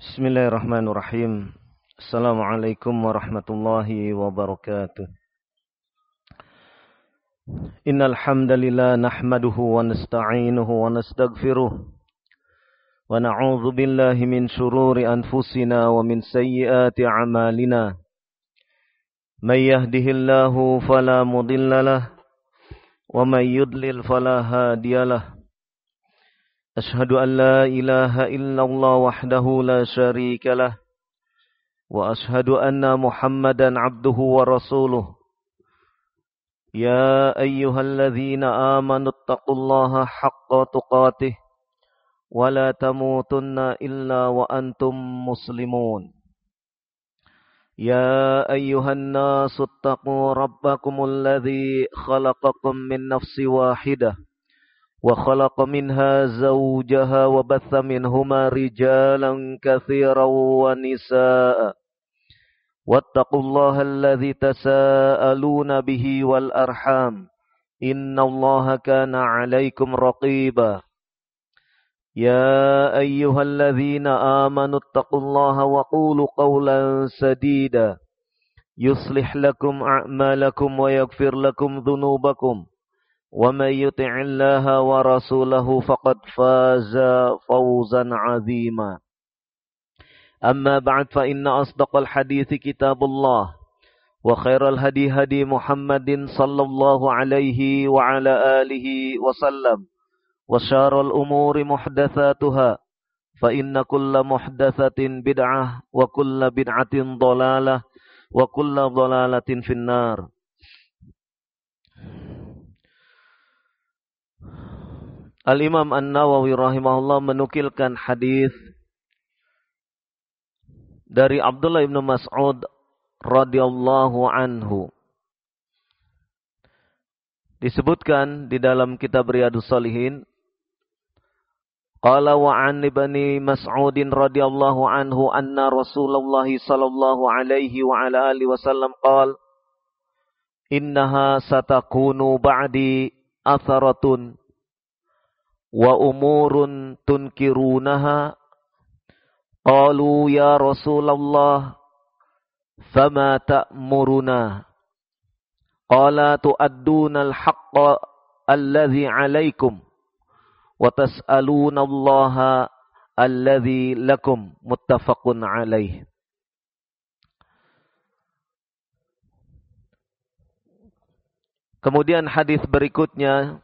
Bismillahirrahmanirrahim. Assalamualaikum warahmatullahi wabarakatuh. Innal hamdalillah nahmaduhu wa nasta'inuhu wa nastaghfiruh wa na'udzu billahi min shururi anfusina wa min sayyiati a'malina. May yahdihillahu fala mudhillalah wa may yudlil fala hadiyalah. Ashhadu an la ilaha illallah wahdahu la syarika lah wa ashhadu anna Muhammadan abduhu wa rasuluh. Ya ayyuhalladzina amanu taqullaha haqqa tuqatih wa la tamutunna illa wa antum muslimun. Ya ayyuhan nasu taqu rabbakumul ladzi khalaqakum min nafsin wahidah وخلق منها زوجها وبث منهما رجالا كثيرا ونساء واتقوا الله الذي تساءلون به والأرحام إن الله كان عليكم رقيبا يا أيها الذين آمنوا اتقوا الله وقولوا قولا سديدا يصلح لكم أعمالكم ويغفر لكم ذنوبكم ومن يطع الله ورسوله فقد فاز فوزا عظيما أما بعد فإن أصدق الحديث كتاب الله وخير الهدي هدي محمد صلى الله عليه وعلى آله وسلم وشار الأمور محدثاتها فإن كل محدثة بدعة وكل بدعة ضلالة وكل ضلالة في النار. Al-Imam An-Nawawi rahimahullah menukilkan hadis dari Abdullah ibn Mas'ud radhiyallahu anhu. Disebutkan di dalam kitab Riyadhus Shalihin, qala wa 'an ibni Mas'udin radhiyallahu anhu anna Rasulullah sallallahu alaihi wa ala alihi wasallam qala innaha satakunu ba'di atharatun wa umurun tunkirunaha. Qalu ya Rasulullah fama ta'muruna? Qala tu'adduna al-haqqa alladhi 'alaykum wa tas'aluna Allaha alladhi lakum. Muttafaqun 'alaih. Kemudian hadis berikutnya,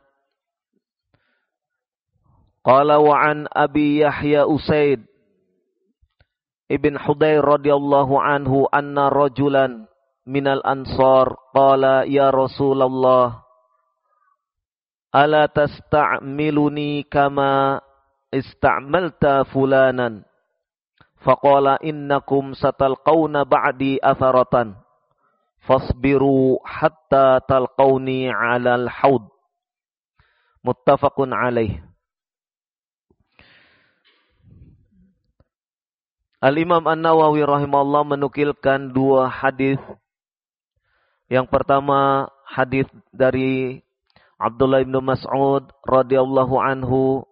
qala wa an Abi Yahya Usaid ibn Hudayr radhiyallahu anhu anna rajulan minal ansar qala ya Rasulullah ala tasta'miluni kama ista'malta fulanan faqala innakum satalqawna ba'di atharatan fasbiru hatta talqawni 'alal haud. Muttafaqun 'alaih. Al-Imam An-Nawawi rahimahullah menukilkan dua hadis. Yang pertama hadis dari Abdullah bin Mas'ud radhiyallahu anhu.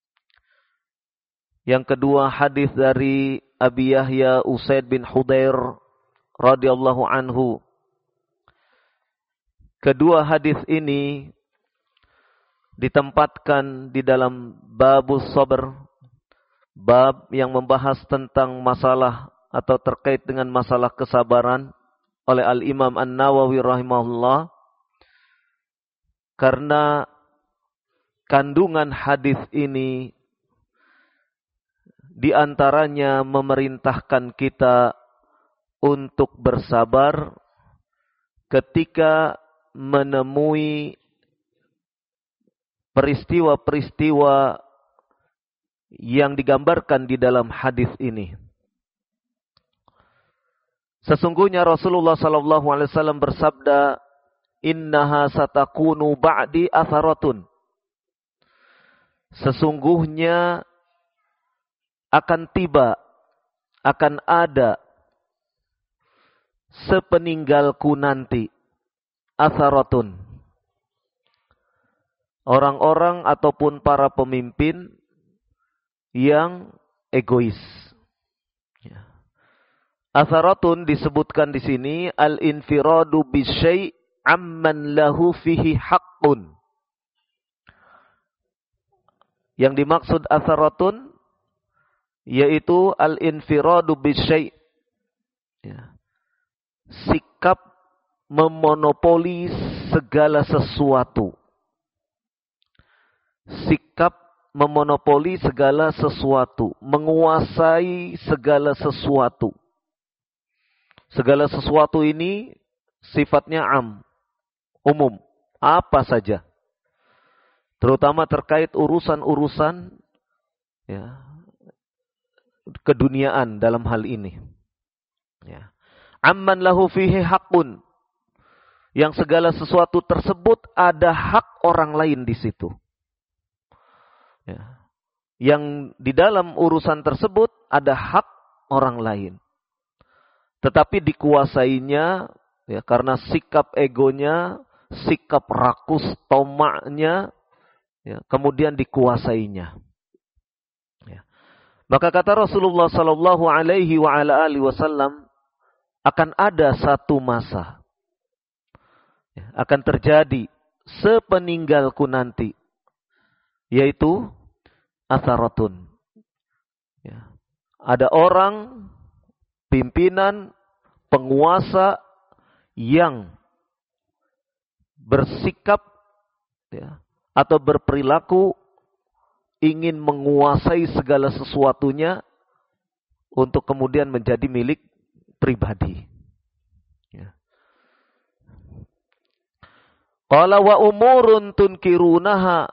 Yang kedua hadis dari Abi Yahya Usaid bin Hudayr radhiyallahu anhu. Kedua hadis ini ditempatkan di dalam babus sabr, bab yang membahas tentang masalah atau terkait dengan masalah kesabaran oleh Al-Imam An-Nawawi rahimahullah, karena kandungan hadis ini diantaranya memerintahkan kita untuk bersabar ketika menemui peristiwa-peristiwa yang digambarkan di dalam hadis ini. Sesungguhnya Rasulullah sallallahu alaihi wasallam bersabda, innaha satakunu ba'di atharatun. Sesungguhnya akan tiba, akan ada sepeninggalku nanti atharatun. Orang-orang ataupun para pemimpin yang egois. Atharatun disebutkan di sini al-infiradu bisyai' amman lahu fihi haqqun. Yang dimaksud atharatun yaitu al-infiradu bisyai', ya, sikap memonopoli segala sesuatu. Sikap memonopoli segala sesuatu, menguasai segala sesuatu. Segala sesuatu ini sifatnya umum, apa saja. Terutama terkait urusan-urusan, ya, keduniaan dalam hal ini. Ya. Amman lahu fihi haqqun. Yang segala sesuatu tersebut ada hak orang lain di situ. Ya. Yang di dalam urusan tersebut ada hak orang lain. Tetapi dikuasainya, ya, karena sikap egonya, sikap rakus tomaknya, ya, kemudian dikuasainya. Ya. Maka kata Rasulullah Sallallahu Alaihi Wasallam, akan ada satu masa, ya, akan terjadi sepeninggalku nanti, yaitu atharatun. Ya. Ada orang, pimpinan, penguasa yang bersikap, ya, atau berperilaku ingin menguasai segala sesuatunya untuk kemudian menjadi milik pribadi. Ya. Qala wa umurun tunkirunaha.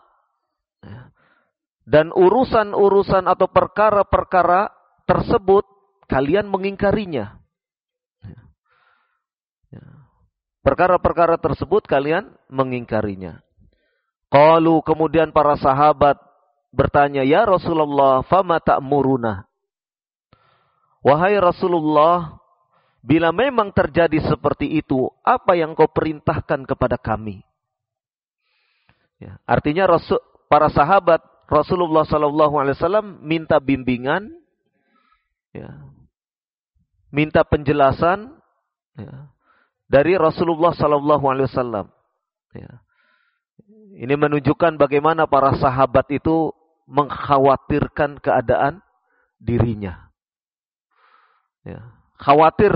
Dan urusan-urusan atau perkara-perkara tersebut kalian mengingkarinya. Perkara-perkara tersebut kalian mengingkarinya. Qalu, kemudian para sahabat bertanya, ya Rasulullah, fama ta'muruna? Wahai Rasulullah, bila memang terjadi seperti itu, apa yang kau perintahkan kepada kami? Ya, artinya para sahabat Rasulullah SAW minta bimbingan, ya, minta penjelasan, ya, dari Rasulullah SAW. Ya. Ini menunjukkan bagaimana para sahabat itu mengkhawatirkan keadaan dirinya. Ya. Khawatir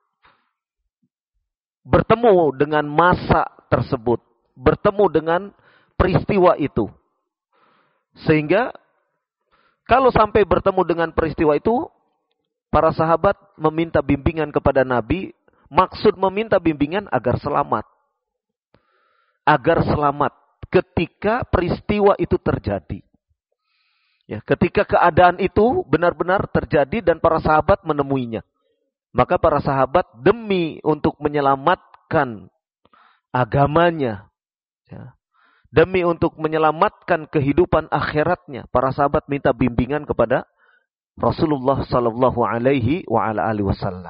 bertemu dengan masa tersebut, bertemu dengan peristiwa itu. Sehingga kalau sampai bertemu dengan peristiwa itu, para sahabat meminta bimbingan kepada Nabi. Maksud meminta bimbingan agar selamat. Agar selamat ketika peristiwa itu terjadi. Ya, ketika keadaan itu benar-benar terjadi dan para sahabat menemuinya. Maka para sahabat demi untuk menyelamatkan agamanya, ya, demi untuk menyelamatkan kehidupan akhiratnya, para sahabat minta bimbingan kepada Rasulullah Sallallahu Alaihi Wasallam.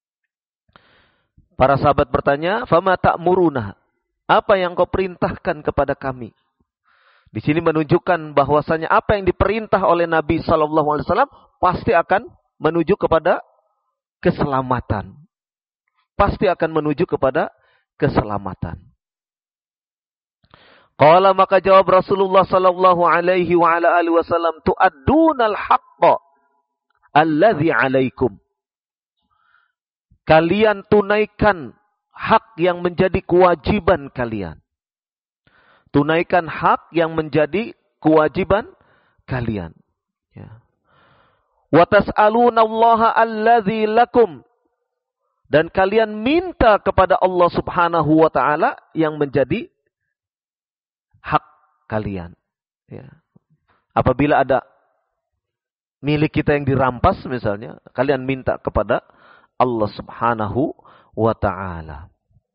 Para sahabat bertanya, fama ta'muruna? Apa yang kau perintahkan kepada kami? Di sini menunjukkan bahwasanya apa yang diperintah oleh Nabi Sallallahu Alaihi Wasallam pasti akan menuju kepada keselamatan. Pasti akan menuju kepada keselamatan. Qala, maka jawab Rasulullah Sallallahu Alaihi Wasallam, tu'addunal haqqa alladzi 'alaikum. Kalian tunaikan hak yang menjadi kewajiban kalian. Tunaikan hak yang menjadi kewajiban kalian. Ya. Wa tas'alunallaha alladzi lakum. Dan kalian minta kepada Allah Subhanahu wa taala yang menjadi hak kalian. Ya. Apabila ada milik kita yang dirampas misalnya, kalian minta kepada Allah Subhanahu wa ta'ala.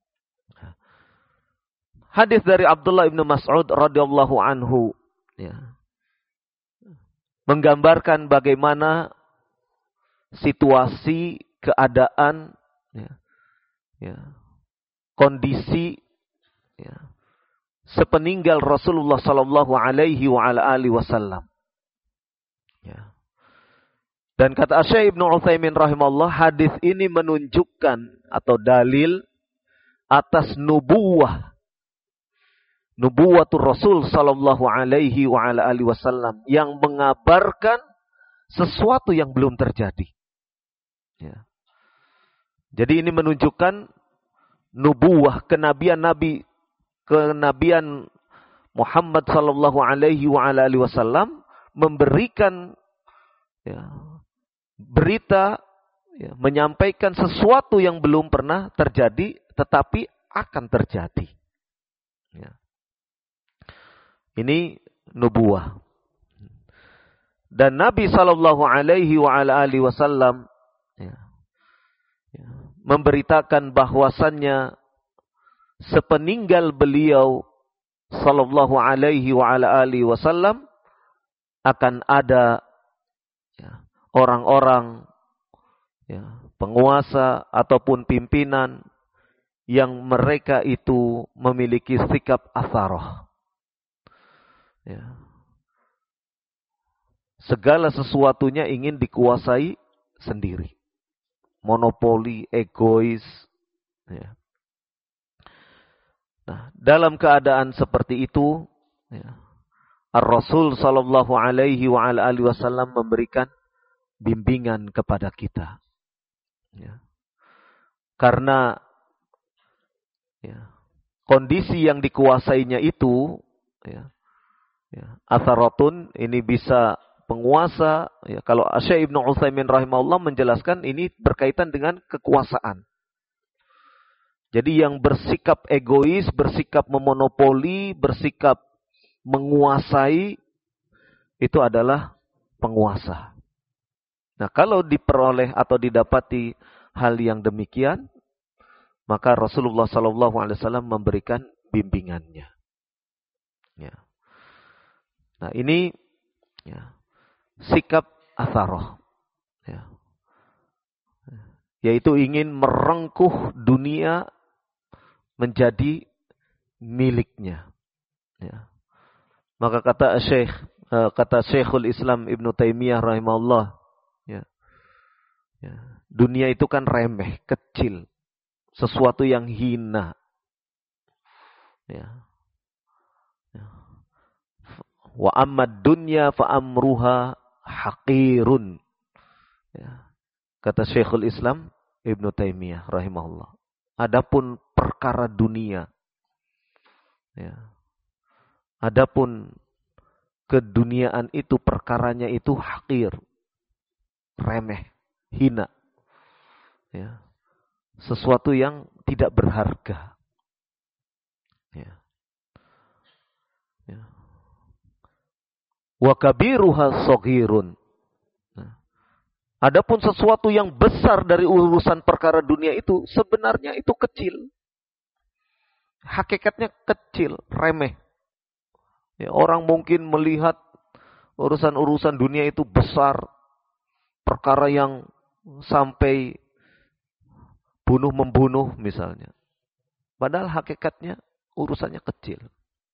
Hadis dari Abdullah bin Mas'ud radhiyallahu anhu, ya, menggambarkan bagaimana situasi, keadaan, ya, ya, kondisi, ya, sepeninggal Rasulullah sallallahu alaihi wasallam. Ya. Dan kata Syekh Ibnu Utsaimin rahimahullah, hadis ini menunjukkan atau dalil atas nubuwatul Rasul sallallahu alaihi wa ala alihi wasallam yang mengabarkan sesuatu yang belum terjadi. Ya. Jadi ini menunjukkan nubuwah, kenabian Muhammad sallallahu alaihi wa ala alihi wasallam memberikan berita, menyampaikan sesuatu yang belum pernah terjadi tetapi akan terjadi. Ya. Ini nubuwah. Dan Nabi sallallahu alaihi wa ala alihi wasallam memberitakan bahwasannya sepeninggal beliau sallallahu alaihi wa ala alihi wasallam akan ada orang-orang penguasa ataupun pimpinan yang mereka itu memiliki sikap atharoh. Segala sesuatunya ingin dikuasai sendiri. Monopoli, egois. Nah, dalam keadaan seperti itu, Ar-Rasul sallallahu alaihi wa ala alihi wasallam memberikan bimbingan kepada kita. Karena kondisi yang dikuasainya itu, atharatun, ini bisa penguasa. Kalau Syekh Ibnu Utsaimin rahimahullah menjelaskan ini berkaitan dengan kekuasaan. Jadi yang bersikap egois, bersikap memonopoli, bersikap menguasai, itu adalah penguasa. Nah, kalau diperoleh atau didapati hal yang demikian, maka Rasulullah SAW memberikan bimbingannya. Nah, ini sikap atharoh. Yaitu ingin merengkuh dunia menjadi miliknya. Maka kata Syekhul Islam Ibnu Taimiyah rahimahullah, dunia itu kan remeh, kecil, sesuatu yang hina. Wa ammad dunya fa amruha haqirun. Kata Syekhul Islam Ibnu Taimiyah rahimahullah. Adapun perkara dunia, adapun keduniaan itu, perkaranya itu haqir, remeh, hina. Sesuatu yang tidak berharga. Wa kabiruha shaghirun. Adapun sesuatu yang besar dari urusan perkara dunia itu sebenarnya itu kecil. Hakikatnya kecil, remeh. Orang mungkin melihat urusan-urusan dunia itu besar. Perkara yang sampai bunuh-membunuh misalnya. Padahal hakikatnya urusannya kecil.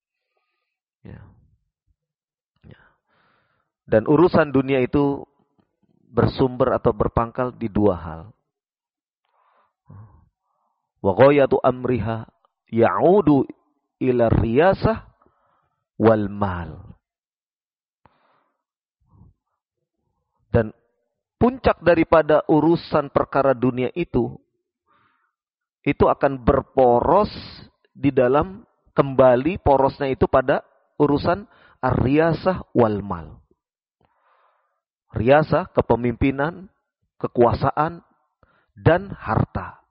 Dan urusan dunia itu bersumber atau berpangkal di dua hal. Wa ghayatu amriha ya'udu ila riyasah wal mal. Dan puncak daripada urusan perkara dunia itu akan berporos di dalam, kembali porosnya itu pada urusan ar-riyasah wal mal. Riyasah, kepemimpinan, kekuasaan, dan harta.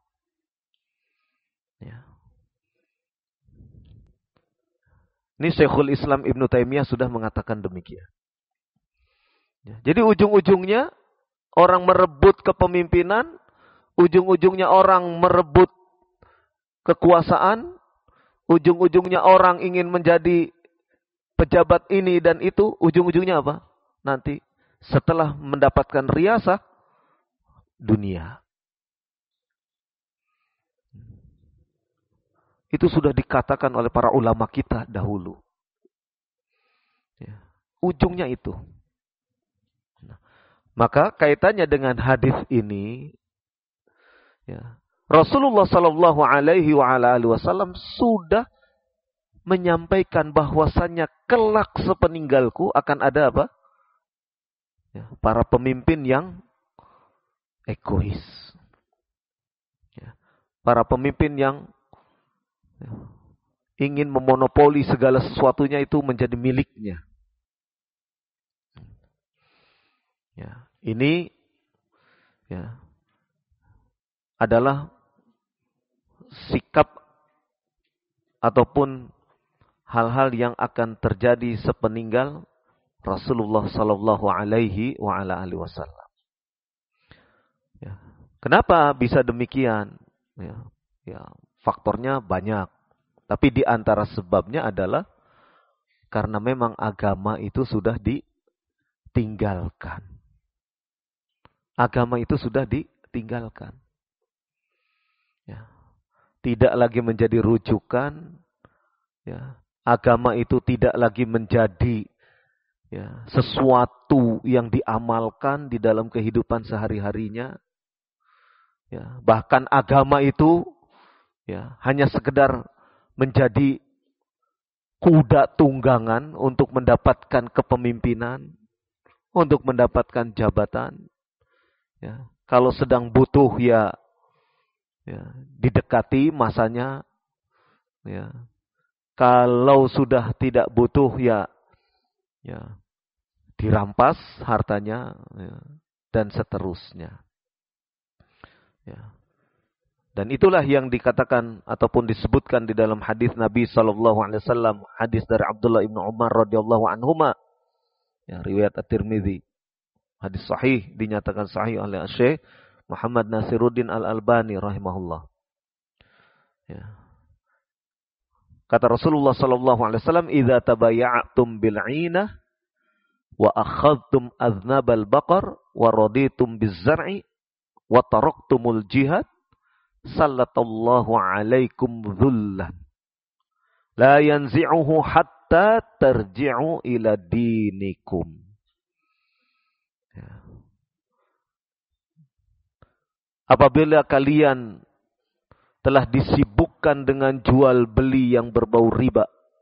Ini Syekhul Islam Ibnu Taimiyah sudah mengatakan demikian. Jadi ujung-ujungnya orang merebut kepemimpinan, ujung-ujungnya orang merebut kekuasaan, ujung-ujungnya orang ingin menjadi pejabat ini dan itu, ujung-ujungnya apa? Nanti setelah mendapatkan riyasah, dunia. Itu sudah dikatakan oleh para ulama kita dahulu. Ujungnya itu. Maka kaitannya dengan hadis ini, ya, Rasulullah Sallallahu Alaihi Wasallam sudah menyampaikan bahwasannya kelak sepeninggalku akan ada apa? Ya, para pemimpin yang egois. Ya, para pemimpin yang ingin memonopoli segala sesuatunya itu menjadi miliknya. Ya, ini ya, adalah sikap ataupun hal-hal yang akan terjadi sepeninggal Rasulullah Sallallahu Alaihi Wasallam. Ya. Kenapa bisa demikian? Ya, faktornya banyak. Tapi di antara sebabnya adalah karena memang agama itu sudah ditinggalkan. Agama itu sudah ditinggalkan. Ya. Tidak lagi menjadi rujukan. Ya. Agama itu tidak lagi menjadi ya, sesuatu yang diamalkan di dalam kehidupan sehari-harinya. Ya. Bahkan agama itu ya, hanya sekedar menjadi kuda tunggangan untuk mendapatkan kepemimpinan, untuk mendapatkan jabatan. Ya. Kalau sedang butuh ya didekati masanya. Ya. Kalau sudah tidak butuh ya dirampas hartanya ya, dan seterusnya. Ya. Dan itulah yang dikatakan ataupun disebutkan di dalam hadis Nabi Sallallahu Alaihi Wasallam, hadis dari Abdullah ibnu Umar radhiyallahu anhuma, ya, riwayat At-Tirmidzi, hadis sahih, dinyatakan sahih oleh Syekh Muhammad Nasiruddin Al-Albani rahimahullah. Ya. Kata Rasulullah Sallallahu Alaihi Wasallam, "Idza tabaya'tum bil'inah wa akhadtum aznabal baqar wa raditum biz-zar'i wa taraktumul jihad, sallallahu alaikum dhullan la yanzi'uhu hatta tarji'u ila dinikum." Ya. Apabila kalian telah disibukkan dengan jual beli yang berbau riba,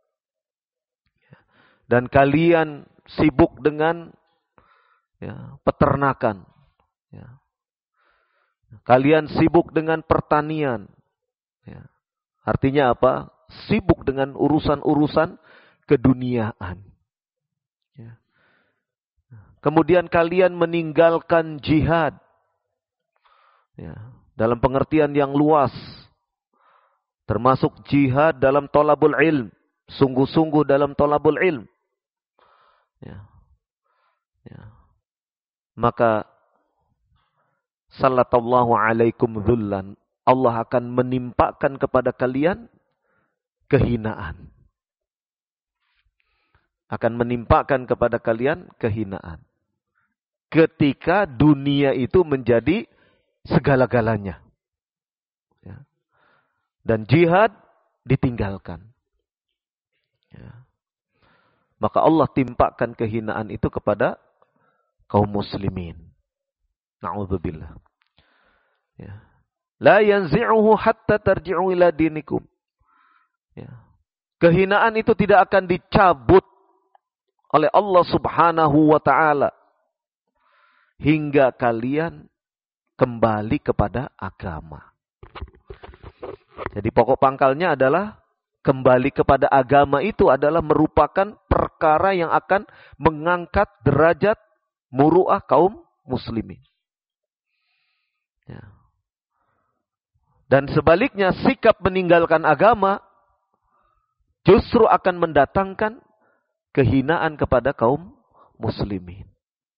dan kalian sibuk dengan ya, peternakan, ya. Kalian sibuk dengan pertanian, ya. Artinya apa? Sibuk dengan urusan-urusan keduniaan, ya. Kemudian kalian meninggalkan jihad, ya, dalam pengertian yang luas, termasuk jihad dalam thalabul ilm, sungguh-sungguh dalam thalabul ilm. Ya. Ya. Maka sallallahu alaikum dhullan, Allah akan menimpakan kepada kalian kehinaan. Akan menimpakan kepada kalian kehinaan. Ketika dunia itu menjadi segala-galanya. Ya. Dan jihad ditinggalkan. Ya. Maka Allah timpakan kehinaan itu kepada kaum muslimin. Na'udzubillah. Ya. La yanzi'uhu hatta tarji'u ila dinikum. Ya. Kehinaan itu tidak akan dicabut oleh Allah Subhanahu wa ta'ala hingga kalian kembali kepada agama. Jadi pokok pangkalnya adalah kembali kepada agama itu adalah merupakan perkara yang akan mengangkat derajat muru'ah kaum muslimin. Ya. Dan sebaliknya sikap meninggalkan agama justru akan mendatangkan kehinaan kepada kaum muslimin.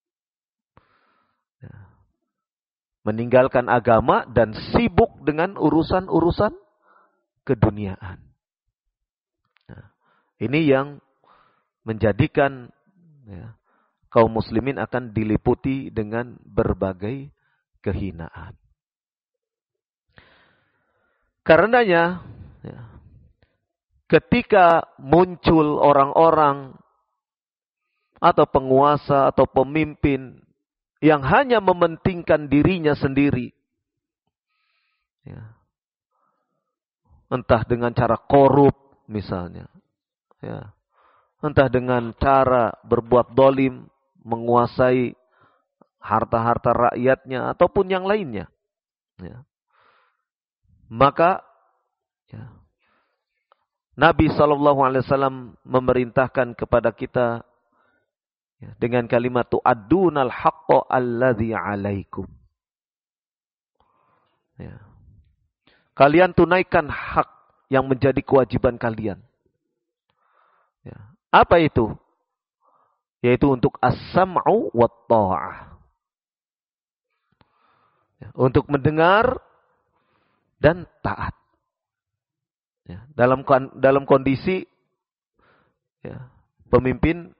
Ya. Meninggalkan agama dan sibuk dengan urusan-urusan keduniaan. Nah, ini yang menjadikan ya, kaum muslimin akan diliputi dengan berbagai kehinaan. Karenanya, ya, ketika muncul orang-orang atau penguasa atau pemimpin yang hanya mementingkan dirinya sendiri. Ya. Entah dengan cara korup misalnya. Ya. Entah dengan cara berbuat dolim, menguasai harta-harta rakyatnya, ataupun yang lainnya. Ya. Maka ya, Nabi SAW memerintahkan kepada kita ya, dengan kalimat tu'addunal haqqa alladhi alaikum. Ya. Kalian tunaikan hak yang menjadi kewajiban kalian. Ya. Apa itu? Yaitu untuk as-sam'u wa ta'ah. Ya. Untuk mendengar dan taat. Ya. Dalam kondisi ya, pemimpin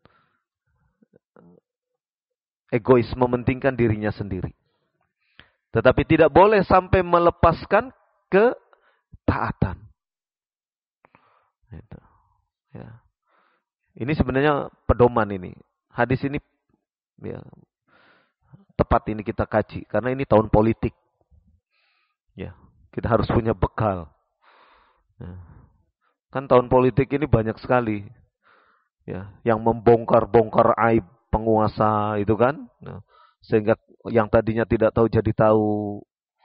egois, mementingkan dirinya sendiri. Tetapi tidak boleh sampai melepaskan ketaatan. Itu. Ya. Ini sebenarnya pedoman ini. Hadis ini ya, tepat ini kita kaji. Karena ini tahun politik. Ya, kita harus punya bekal. Ya. Kan tahun politik ini banyak sekali. Ya, yang membongkar-bongkar aib penguasa itu kan. Nah, sehingga yang tadinya tidak tahu jadi tahu.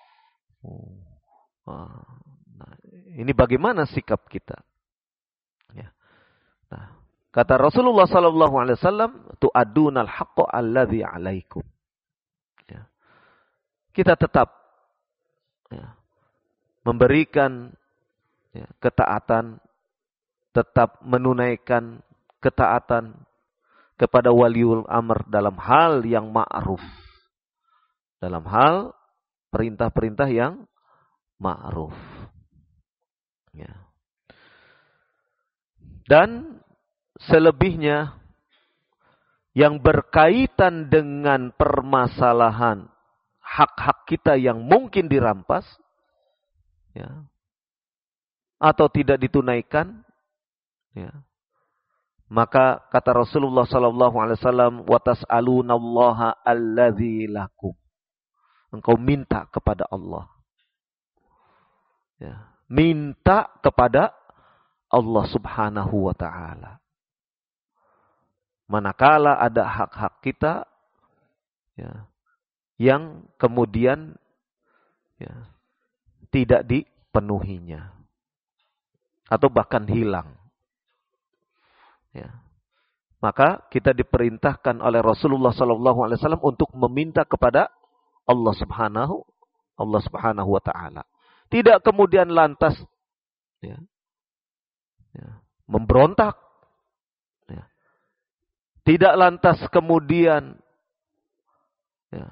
Nah, ini bagaimana sikap kita? Ya. Nah, kata Rasulullah SAW, tu'adunal haqqo alladhi alaikum. Ya. Kita tetap ya, memberikan ya, ketaatan, tetap menunaikan ketaatan kepada waliul amr dalam hal yang ma'ruf. Dalam hal perintah-perintah yang ma'ruf. Ya. Dan selebihnya yang berkaitan dengan permasalahan hak-hak kita yang mungkin dirampas ya, atau tidak ditunaikan ya, maka kata Rasulullah SAW, wa tas'alunallaha alladzi lakum. Engkau minta kepada Allah. Ya, minta kepada Allah Subhanahu wa ta'ala. Manakala ada hak-hak kita ya, yang kemudian ya, tidak dipenuhinya atau bahkan hilang. Ya. Maka kita diperintahkan oleh Rasulullah SAW untuk meminta kepada Allah Subhanahu wa ta'ala. Tidak kemudian lantas ya, memberontak. Ya. Tidak lantas kemudian ya,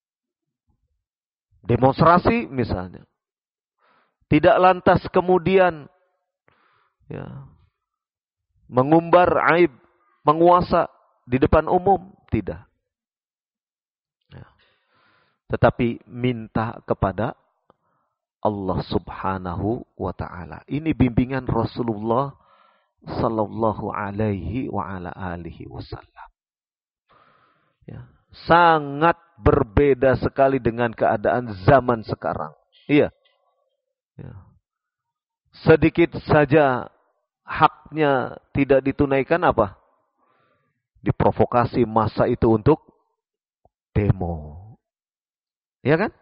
demonstrasi misalnya. Tidak lantas kemudian ya, mengumbar aib penguasa di depan umum. Tidak. Ya. Tetapi minta kepada Allah Subhanahu wa ta'ala. Ini bimbingan Rasulullah sallallahu alaihi wa ala alihi wasallam. Ya. Sangat berbeda sekali dengan keadaan zaman sekarang. Iya. Ya. Sedikit saja haknya tidak ditunaikan apa? Diprovokasi massa itu untuk demo. Ya kan?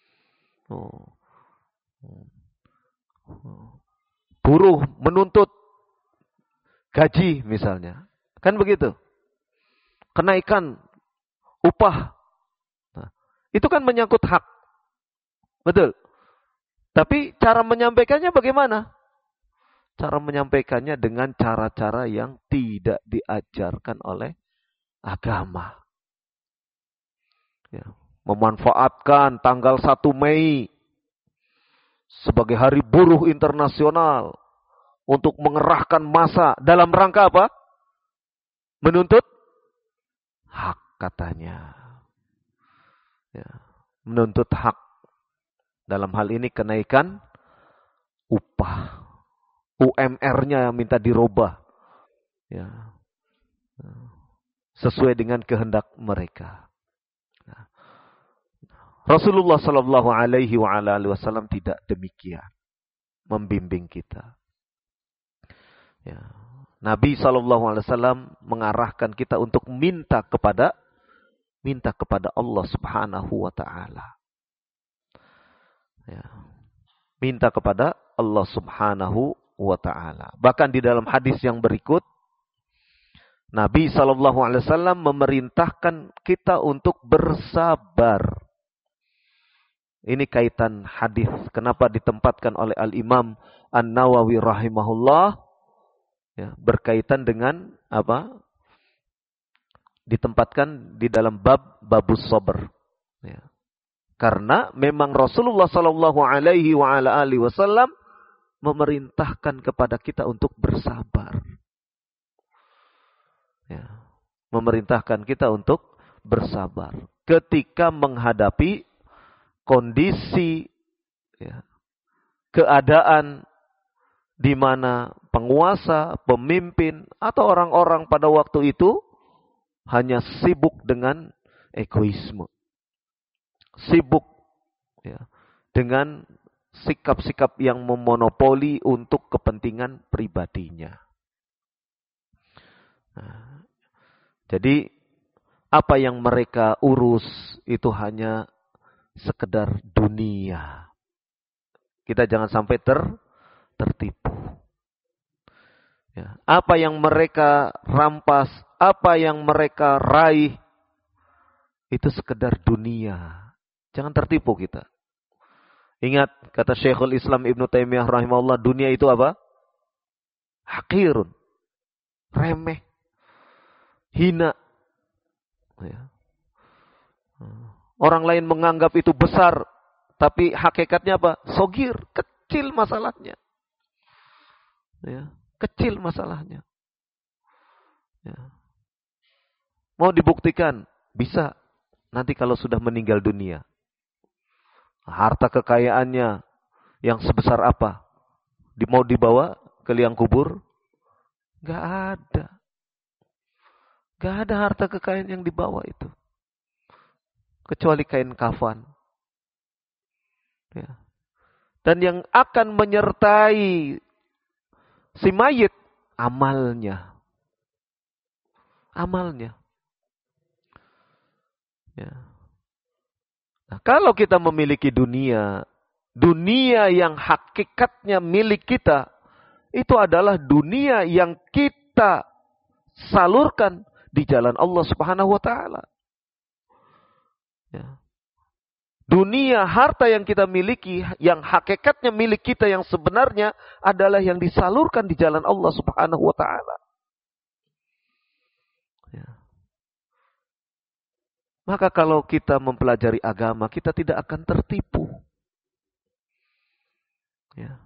Buruh menuntut gaji misalnya. Kan begitu. Kenaikan upah. Nah, itu kan menyangkut hak. Betul. Tapi cara menyampaikannya bagaimana? Cara menyampaikannya dengan cara-cara yang tidak diajarkan oleh agama. Ya. Memanfaatkan tanggal 1 Mei sebagai hari buruh internasional untuk mengerahkan massa dalam rangka apa? Menuntut hak katanya. Ya. Menuntut hak. Dalam hal ini kenaikan upah. UMR-nya yang minta dirubah. Ya. Sesuai dengan kehendak mereka. Rasulullah Sallallahu Alaihi Wasallam tidak demikian membimbing kita. Ya. Nabi Sallallahu Alaihi Wasallam mengarahkan kita untuk minta kepada Allah Subhanahu Wa Taala. Ya. Minta kepada Allah Subhanahu Wa Taala. Bahkan di dalam hadis yang berikut, Nabi Sallallahu Alaihi Wasallam memerintahkan kita untuk bersabar. Ini kaitan hadis. Kenapa ditempatkan oleh Al-Imam An-Nawawi rahimahullah? Ya, berkaitan dengan apa? Ditempatkan di dalam babus sabr. Ya. Karena memang Rasulullah Sallallahu Alaihi Wasallam memerintahkan kepada kita untuk bersabar. Ya. Memerintahkan kita untuk bersabar ketika menghadapi kondisi, ya, keadaan di mana penguasa, pemimpin, atau orang-orang pada waktu itu hanya sibuk dengan egoisme. Sibuk, ya, dengan sikap-sikap yang memonopoli untuk kepentingan pribadinya. Nah, jadi apa yang mereka urus itu hanya sekedar dunia. Kita jangan sampai tertipu. Ya. Apa yang mereka rampas, apa yang mereka raih, itu sekedar dunia. Jangan tertipu kita. Ingat kata Syekhul Islam Ibn Taimiyah rahimahullah, dunia itu apa? Hakirun. Remeh. Hina. Ya. Orang lain menganggap itu besar, tapi hakikatnya apa? Sogir, kecil masalahnya. Ya, kecil masalahnya. Ya. Mau dibuktikan? Bisa. Nanti kalau sudah meninggal dunia. Harta kekayaannya yang sebesar apa? Mau dibawa ke liang kubur? Gak ada. Gak ada harta kekayaan yang dibawa itu. Kecuali kain kafan. Ya. Dan yang akan menyertai si mayit, amalnya. Amalnya. Ya. Nah, kalau kita memiliki dunia yang hakikatnya milik kita, itu adalah dunia yang kita salurkan di jalan Allah Subhanahu Wa Taala. Ya. Dunia, harta yang kita miliki, yang hakikatnya milik kita, yang sebenarnya adalah yang disalurkan di jalan Allah Subhanahu Wa Taala. Ya. Maka kalau kita mempelajari agama, kita tidak akan tertipu. Ya.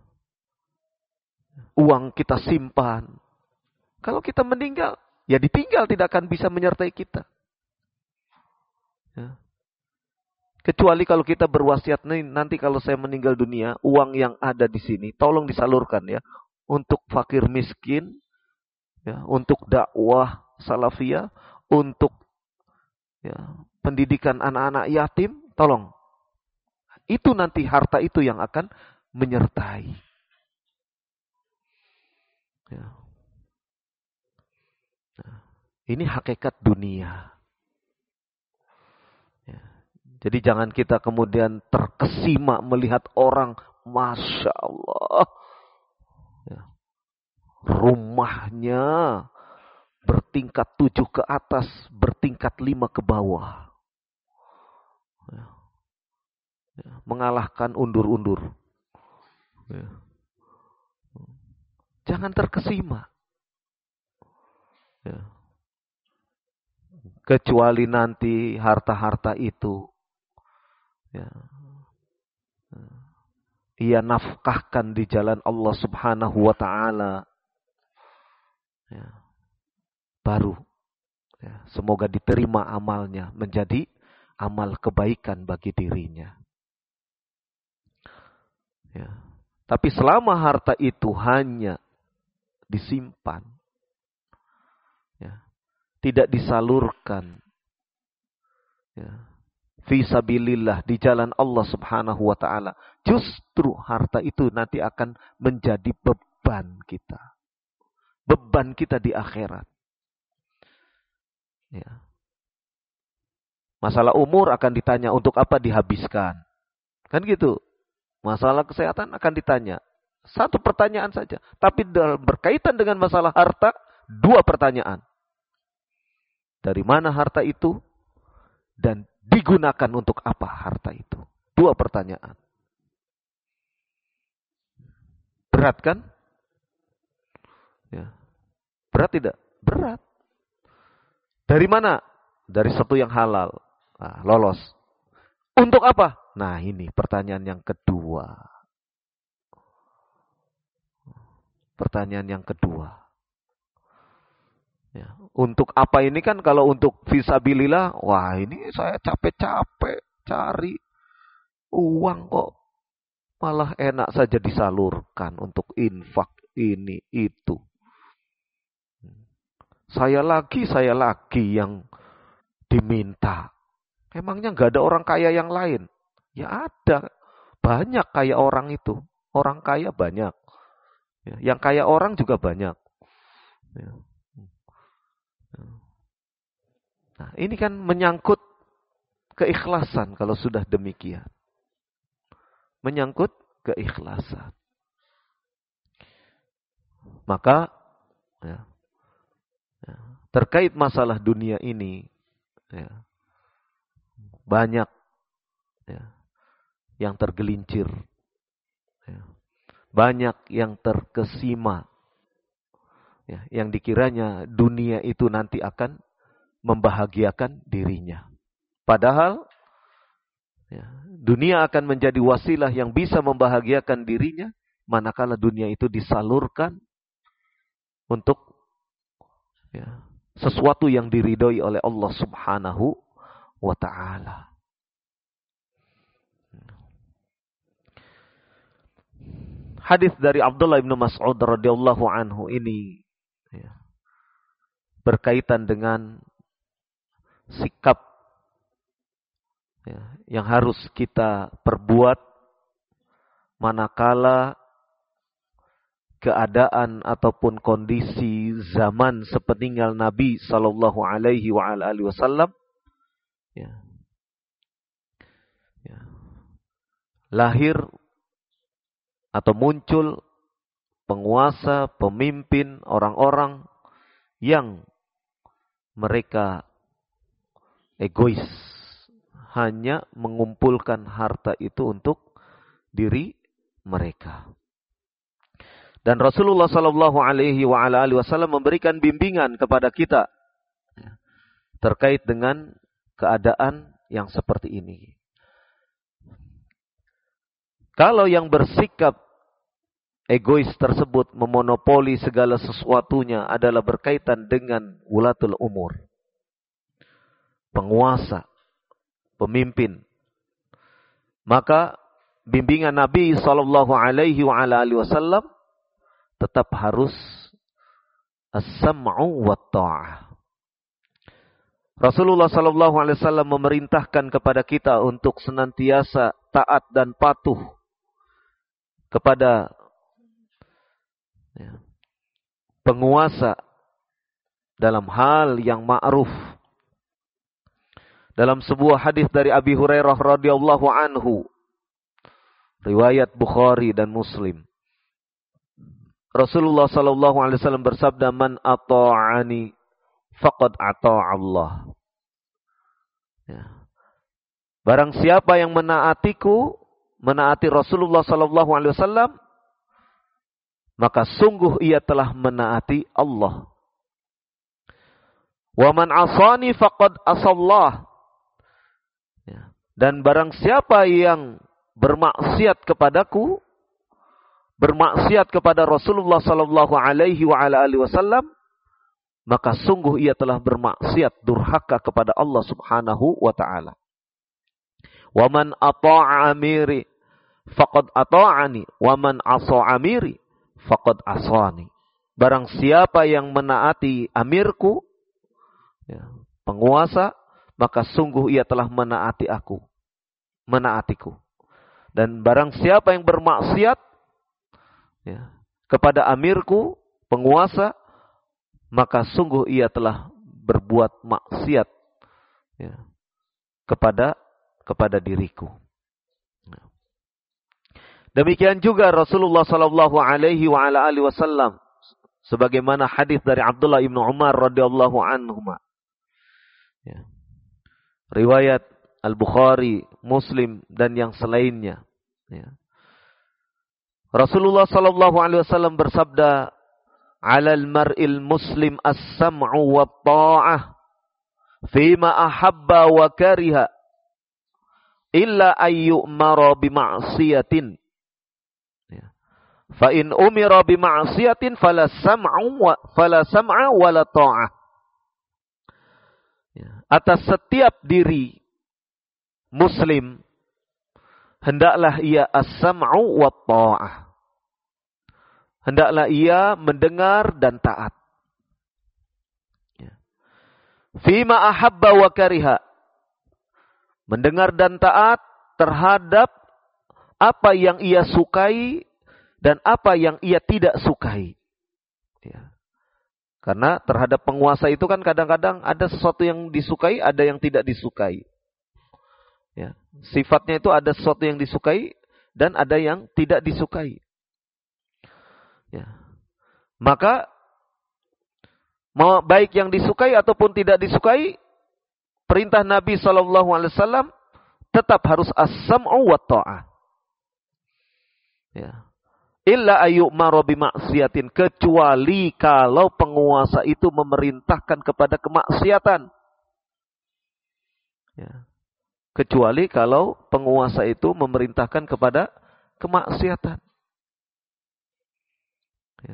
Uang kita simpan. Kalau kita meninggal, ya ditinggal, tidak akan bisa menyertai kita. Ya. Kecuali kalau kita berwasiat, nanti kalau saya meninggal dunia, uang yang ada di sini tolong disalurkan ya untuk fakir miskin, ya, untuk dakwah salafiyah, untuk ya, pendidikan anak-anak yatim, tolong. Itu nanti harta itu yang akan menyertai. Ya. Nah, ini hakikat dunia. Jadi jangan kita kemudian terkesima melihat orang, Masya Allah. Ya. Rumahnya bertingkat 7 ke atas, bertingkat 5 ke bawah. Ya. Ya. Mengalahkan undur-undur. Ya. Jangan terkesima. Ya. Kecuali nanti harta-harta itu, ya, ia nafkahkan di jalan Allah Subhanahu Wa Taala, ya, baru, ya, semoga diterima amalnya menjadi amal kebaikan bagi dirinya. Ya. Tapi selama harta itu hanya disimpan, ya, tidak disalurkan, ya, fi sabilillah, di jalan Allah Subhanahu wa taala, justru harta itu nanti akan menjadi beban kita. Beban kita di akhirat. Ya. Masalah umur akan ditanya untuk apa dihabiskan. Kan gitu. Masalah kesehatan akan ditanya. Satu pertanyaan saja. Tapi berkaitan dengan masalah harta, 2 pertanyaan. Dari mana harta itu? Dan digunakan untuk apa harta itu? 2 pertanyaan. Berat kan? Ya. Berat tidak? Berat. Dari mana? Dari satu yang halal. Nah, lolos. Untuk apa? Nah, ini pertanyaan yang kedua. Pertanyaan yang kedua. Ya. Untuk apa ini kan, kalau untuk fisabilillah, wah ini saya capek-capek cari uang kok. Malah enak saja disalurkan untuk infak ini itu. Saya lagi yang diminta. Emangnya nggak ada orang kaya yang lain? Ya ada. Banyak kaya orang itu. Orang kaya banyak. Ya, yang kaya orang juga banyak. Ya. Nah, ini kan menyangkut keikhlasan kalau sudah demikian. Menyangkut keikhlasan. Maka ya, terkait masalah dunia ini, ya, banyak ya, yang tergelincir, ya, banyak yang terkesima, ya, yang dikiranya dunia itu nanti akan membahagiakan dirinya. Padahal ya, dunia akan menjadi wasilah yang bisa membahagiakan dirinya manakala dunia itu disalurkan untuk ya, sesuatu yang diridhoi oleh Allah Subhanahu wa ta'ala. Hadis dari Abdullah bin Mas'ud radhiyallahu anhu ini ya, berkaitan dengan sikap ya, yang harus kita perbuat manakala keadaan ataupun kondisi zaman sepeninggal Nabi sallallahu alaihi wasallam ya, ya, lahir atau muncul penguasa, pemimpin, orang-orang yang mereka egois, hanya mengumpulkan harta itu untuk diri mereka. Dan Rasulullah sallallahu alaihi wasallam memberikan bimbingan kepada kita terkait dengan keadaan yang seperti ini. Kalau yang bersikap egois tersebut memonopoli segala sesuatunya adalah berkaitan dengan wulatul umur, penguasa, pemimpin, maka bimbingan Nabi sallallahu alaihi wasallam tetap harus as-sam'u wa ta'ah. Rasulullah sallallahu alaihi wasallam memerintahkan kepada kita untuk senantiasa taat dan patuh kepada ya, penguasa dalam hal yang ma'ruf. Dalam sebuah hadis dari Abi Hurairah radhiyallahu anhu, riwayat Bukhari dan Muslim, Rasulullah sallallahu alaihi wasallam bersabda, "Man ata'ani faqad ata'a Allah." Ya. Barang siapa yang menaatiku, menaati Rasulullah sallallahu alaihi wasallam, maka sungguh ia telah menaati Allah. Wa man asani faqad asallah. Ya. Dan barang siapa yang bermaksiat kepadaku, bermaksiat kepada Rasulullah sallallahu alaihi wasallam, maka sungguh ia telah bermaksiat, durhaka kepada Allah Subhanahu wa taala. Wa man ata'a amiri faqad ata'ani wa man 'asa amiri faqad 'asani. Barang siapa yang menaati amirku, ya, penguasa, maka sungguh ia telah menaatiku. Dan barang siapa yang bermaksiat ya, kepada amirku, penguasa, maka sungguh ia telah berbuat maksiat ya, kepada diriku. Demikian juga Rasulullah sallallahu alaihi wasallam sebagaimana hadis dari Abdullah ibnu Umar radhiyallahu anhuma. Ya. Riwayat Al-Bukhari, Muslim dan yang selainnya. Ya. Rasulullah sallallahu alaihi wasallam bersabda, "'Alal mar'il muslim as-sam'u wa ta'ah fima ahabba wa kariha illa ayyumara bima'siyatin." Fa in umira bi ma'siyatin fala sam'a wala ta'ah. Atas setiap diri muslim hendaklah ia as-sam'u wa ta'ah. Hendaklah ia mendengar dan taat. Fima ahabba wa kariha. Mendengar dan taat terhadap apa yang ia sukai dan apa yang ia tidak sukai. Ya. Karena terhadap penguasa itu kan kadang-kadang ada sesuatu yang disukai, ada yang tidak disukai. Ya. Sifatnya itu ada sesuatu yang disukai dan ada yang tidak disukai. Ya. Maka mau baik yang disukai ataupun tidak disukai, perintah Nabi SAW tetap harus as-sam'u wa ta'ah. Ya. Illa ayyumara bimaksiatin, kecuali kalau penguasa itu memerintahkan kepada kemaksiatan. Ya. Kecuali kalau penguasa itu memerintahkan kepada kemaksiatan. Ya.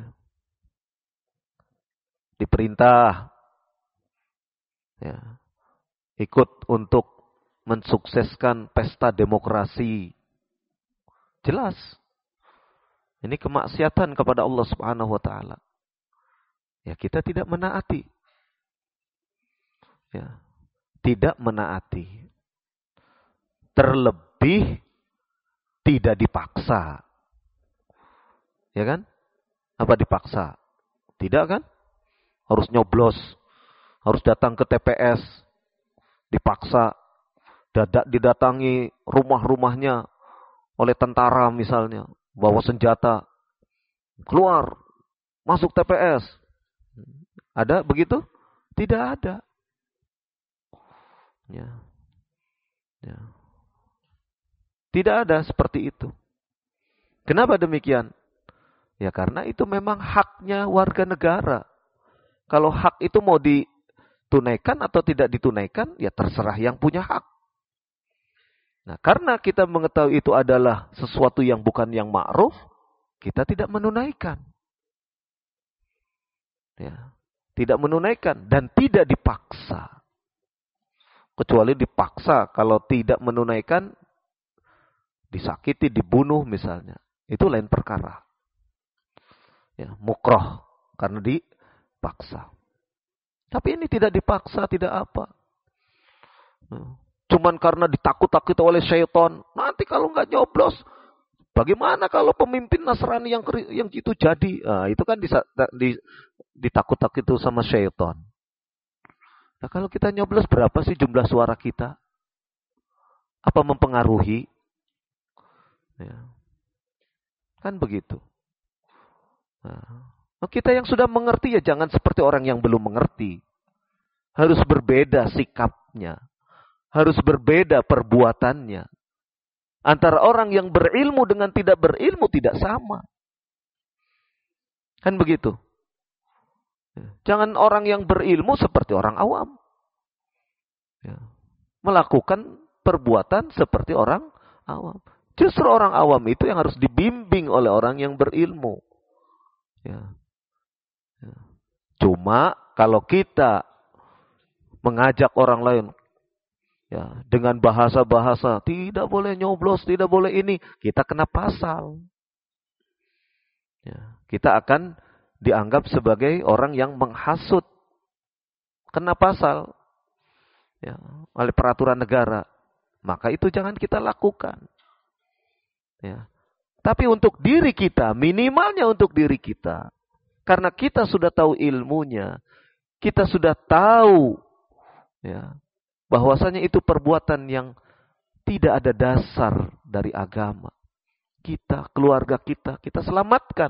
Diperintah ya, ikut untuk mensukseskan pesta demokrasi. Jelas. Ini kemaksiatan kepada Allah Subhanahu wa taala. Ya, kita tidak menaati. Ya, tidak menaati. Terlebih tidak dipaksa. Ya kan? Apa dipaksa? Tidak kan? Harus nyoblos, harus datang ke TPS, dipaksa, didatangi rumah-rumahnya oleh tentara misalnya. Bawa senjata, keluar, masuk TPS. Ada begitu? Tidak ada. Ya. Ya. Tidak ada seperti itu. Kenapa demikian? Ya karena itu memang haknya warga negara. Kalau hak itu mau ditunaikan atau tidak ditunaikan, ya terserah yang punya hak. Nah, karena kita mengetahui itu adalah sesuatu yang bukan yang ma'ruf, kita tidak menunaikan. Ya, tidak menunaikan dan tidak dipaksa. Kecuali dipaksa, kalau tidak menunaikan, disakiti, dibunuh misalnya. Itu lain perkara. Ya, mukroh, karena dipaksa. Tapi ini tidak dipaksa, tidak apa. Cuman karena ditakut-takuti oleh syaitan. Nanti kalau nggak nyoblos, bagaimana kalau pemimpin Nasrani yang itu jadi? Nah, itu kan ditakut-takuti sama syaitan. Nah, kalau kita nyoblos, berapa sih jumlah suara kita? Apa mempengaruhi? Ya. Kan begitu. Nah, kita yang sudah mengerti ya jangan seperti orang yang belum mengerti. Harus berbeda sikapnya. Harus berbeda perbuatannya. Antara orang yang berilmu dengan tidak berilmu tidak sama. Kan begitu. Jangan orang yang berilmu seperti orang awam. Melakukan perbuatan seperti orang awam. Justru orang awam itu yang harus dibimbing oleh orang yang berilmu. Cuma kalau kita mengajak orang lain, ya, dengan bahasa-bahasa, tidak boleh nyoblos, tidak boleh ini, kita kena pasal. Ya, kita akan dianggap sebagai orang yang menghasut. Kena pasal. ya, oleh peraturan negara, maka itu jangan kita lakukan. Ya. Tapi untuk diri kita, minimalnya untuk diri kita, karena kita sudah tahu ilmunya, kita sudah tahu, ya, bahwasanya itu perbuatan yang tidak ada dasar dari agama. Kita, keluarga kita selamatkan.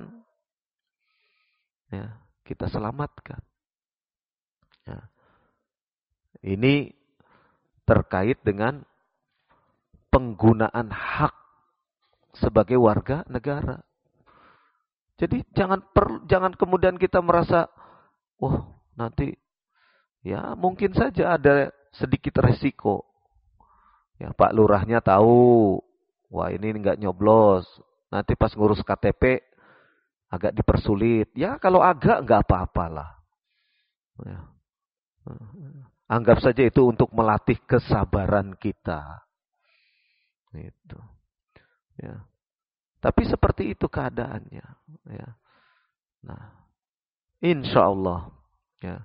Ya, kita selamatkan. Ya. Ini terkait dengan penggunaan hak sebagai warga negara. Jadi jangan kemudian kita merasa, wah nanti ya mungkin saja ada sedikit resiko. Ya, Pak Lurahnya tahu, wah ini nggak nyoblos. Nanti pas ngurus KTP agak dipersulit. Ya kalau agak nggak apa-apalah. Ya. Anggap saja itu untuk melatih kesabaran kita. Gitu. Ya. Tapi seperti itu keadaannya. Ya. Nah, insya Allah, ya.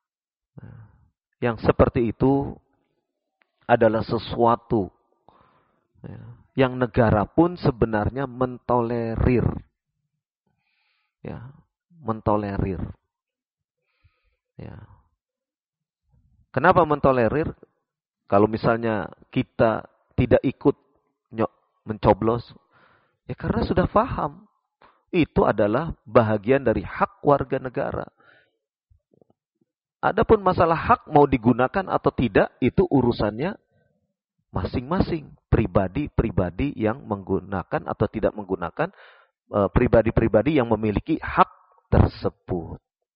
Yang seperti itu adalah sesuatu, ya, yang negara pun sebenarnya mentolerir. Ya, mentolerir. Ya. Kenapa mentolerir? Kalau misalnya kita tidak ikut mencoblos, ya karena sudah paham. Itu adalah bahagian dari hak warga negara. Adapun masalah hak mau digunakan atau tidak, itu urusannya masing-masing. Pribadi-pribadi yang menggunakan atau tidak menggunakan, pribadi-pribadi yang memiliki hak tersebut.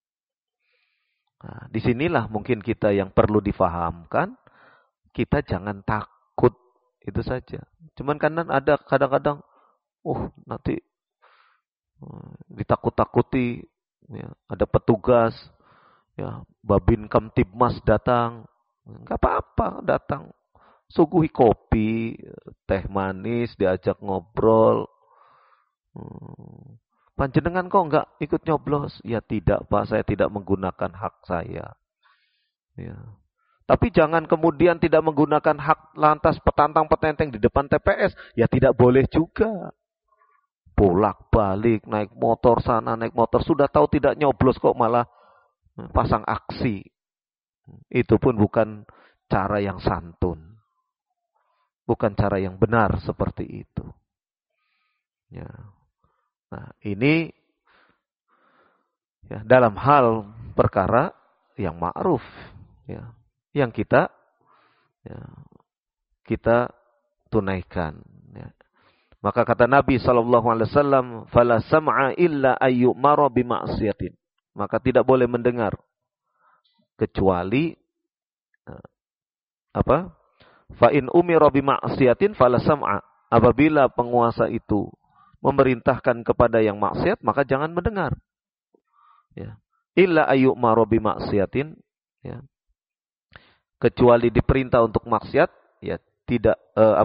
Nah, disinilah mungkin kita yang perlu difahamkan, kita jangan takut, itu saja. Cuman kan ada kadang-kadang, nanti ditakut-takuti, ya, ada petugas, ya, Babin Kamtibmas datang, nggak apa-apa datang, suguhi kopi, teh manis, diajak ngobrol. Panjenengan kok nggak ikut nyoblos? Ya tidak Pak, saya tidak menggunakan hak saya. Ya. Tapi jangan kemudian tidak menggunakan hak lantas petantang-petenteng di depan TPS. Ya tidak boleh juga. Bolak-balik, naik motor sana, naik motor. Sudah tahu tidak nyoblos kok malah pasang aksi. Itu pun bukan cara yang santun. Bukan cara yang benar seperti itu. Ya. Nah, ini ya, dalam hal perkara yang ma'ruf, ya, yang kita tunaikan. Ya. Maka kata Nabi SAW, "Fala sam'a illa ayyumara bima'siyatin." Maka tidak boleh mendengar kecuali apa? Fa in umira bima'siyatin fala sam'a. Apabila penguasa itu memerintahkan kepada yang maksiat, maka jangan mendengar. Ya. Illa ayyumara bima'siyatin, ya. Kecuali diperintah untuk maksiat, ya tidak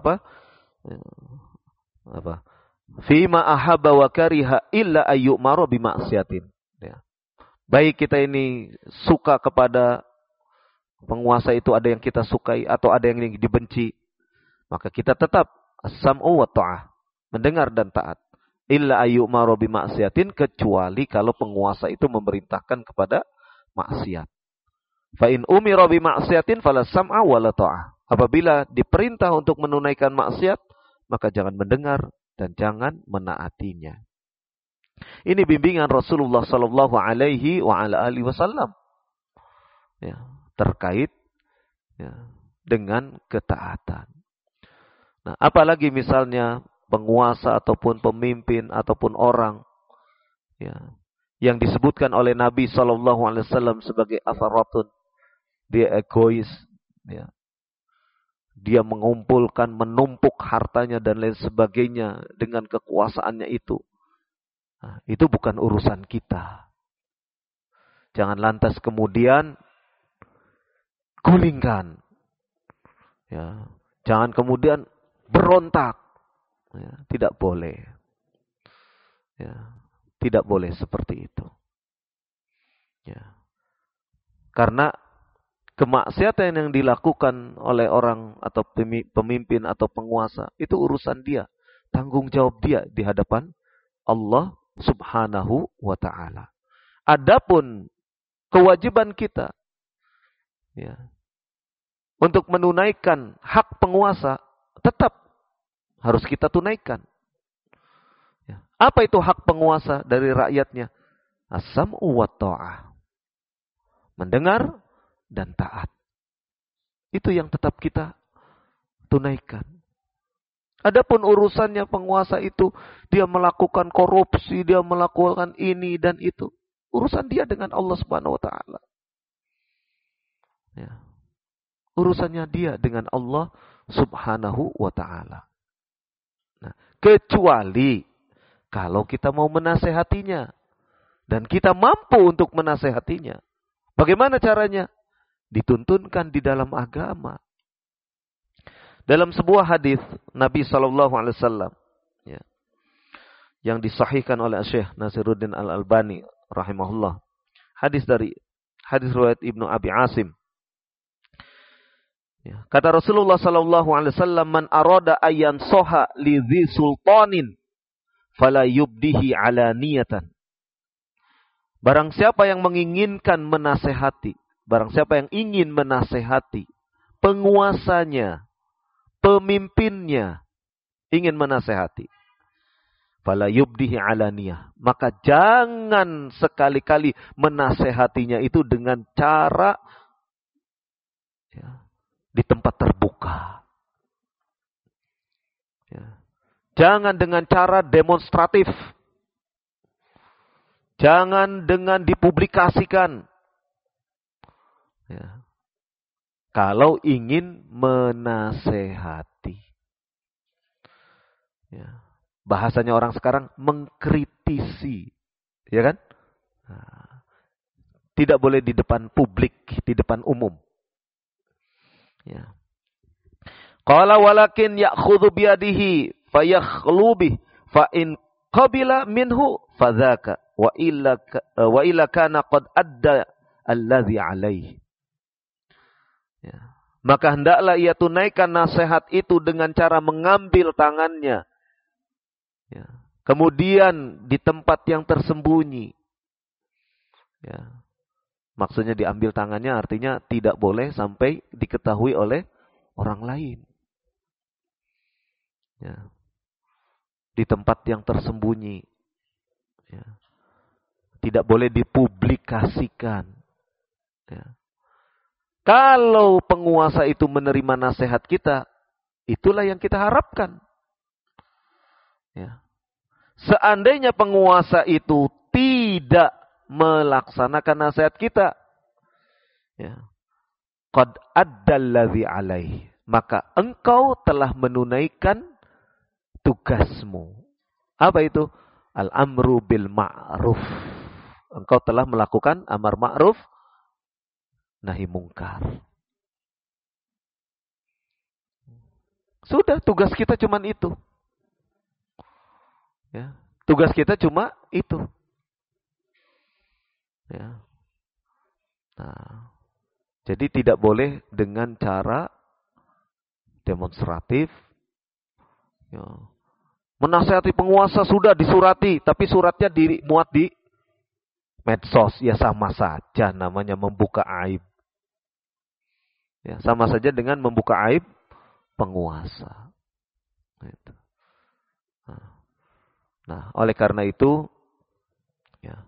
Fima ahabba wa kariha illa ayyumara bima'siyatin. Ya. Baik kita ini suka kepada penguasa itu, ada yang kita sukai atau ada yang dibenci, maka kita tetap as-sam'u wa ta'ah, mendengar dan taat. Illa ayyumara bima'siyatin, kecuali kalau penguasa itu memerintahkan kepada maksiat. Fa in umira bima'siyatin fala sam'a wa la ta'ah. Apabila diperintah untuk menunaikan maksiat, maka jangan mendengar dan jangan menaatinya. Ini bimbingan Rasulullah sallallahu alaihi wa ala alihi wasallam. Ya, terkait, ya, dengan ketaatan. Nah, apalagi misalnya penguasa ataupun pemimpin ataupun orang, ya, yang disebutkan oleh Nabi sallallahu alaihi wasallam sebagai asaratun, dia egois, ya. Dia mengumpulkan, menumpuk hartanya dan lain sebagainya dengan kekuasaannya itu. Nah, itu bukan urusan kita. Jangan lantas kemudian gulingkan. Ya. Jangan kemudian berontak. Ya, tidak boleh. Ya, tidak boleh seperti itu. Ya. Karena kemaksiatan yang dilakukan oleh orang atau pemimpin atau penguasa, itu urusan dia. Tanggung jawab dia di hadapan Allah Subhanahu wa ta'ala. Adapun kewajiban kita, ya, untuk menunaikan hak penguasa, tetap harus kita tunaikan. Ya. Apa itu hak penguasa dari rakyatnya? As-sam'u wa ta'ah. Mendengar dan taat. Itu yang tetap kita tunaikan. Adapun urusannya penguasa itu, dia melakukan korupsi, dia melakukan ini dan itu. Urusan dia dengan Allah Subhanahu wa ta'ala. Ya. Urusannya dia dengan Allah Subhanahu wa ta'ala. Nah, kecuali kalau kita mau menasehatinya dan kita mampu untuk menasehatinya. Bagaimana caranya? Dituntunkan di dalam agama. Dalam sebuah hadis Nabi SAW, ya, yang disahihkan oleh Syekh Nasiruddin Al-Albani rahimahullah. Hadis riwayat Ibnu Abi Asim. Ya, kata Rasulullah SAW, man arada ayyan soha li dhi sultanin fala yubdihi alaniyatan. Barang siapa yang menginginkan menasehati, barang siapa yang ingin menasehati penguasanya, pemimpinnya, ingin menasehati, fala yubdihi alaniyah, maka jangan sekali-kali menasehatinya itu dengan cara, ya, di tempat terbuka. Ya. Jangan dengan cara demonstratif. Jangan dengan dipublikasikan. Ya. Kalau ingin menasehati. Ya. Bahasanya orang sekarang mengkritisi. Ya kan? Nah, tidak boleh di depan publik, di depan umum. Ya. Qala walakin ya'khudhu biyadihi fayakhlubi fa in qabila minhu fadzaka wa illa kana qad adda allazi alaihi. Ya. Maka hendaklah ia tunaikan nasihat itu dengan cara mengambil tangannya. Ya. Kemudian di tempat yang tersembunyi. Ya. Maksudnya diambil tangannya artinya tidak boleh sampai diketahui oleh orang lain. Ya. Di tempat yang tersembunyi. Ya. Tidak boleh dipublikasikan. Ya. Kalau penguasa itu menerima nasihat kita, itulah yang kita harapkan. Ya. Seandainya penguasa itu tidak melaksanakan nasihat kita, ya, qad addallazi alaihi, maka engkau telah menunaikan tugasmu. Apa itu? Al-amru bil ma'ruf. Engkau telah melakukan amar ma'ruf, nahi mungkar. Sudah, tugas kita cuma itu. Ya, tugas kita cuma itu. Ya. Nah, jadi tidak boleh dengan cara demonstratif. Ya. Menasihati penguasa sudah disurati, tapi suratnya dimuat di medsos, ya sama saja namanya membuka aib. Ya, sama saja dengan membuka aib penguasa. Gitu. Nah, oleh karena itu, ya,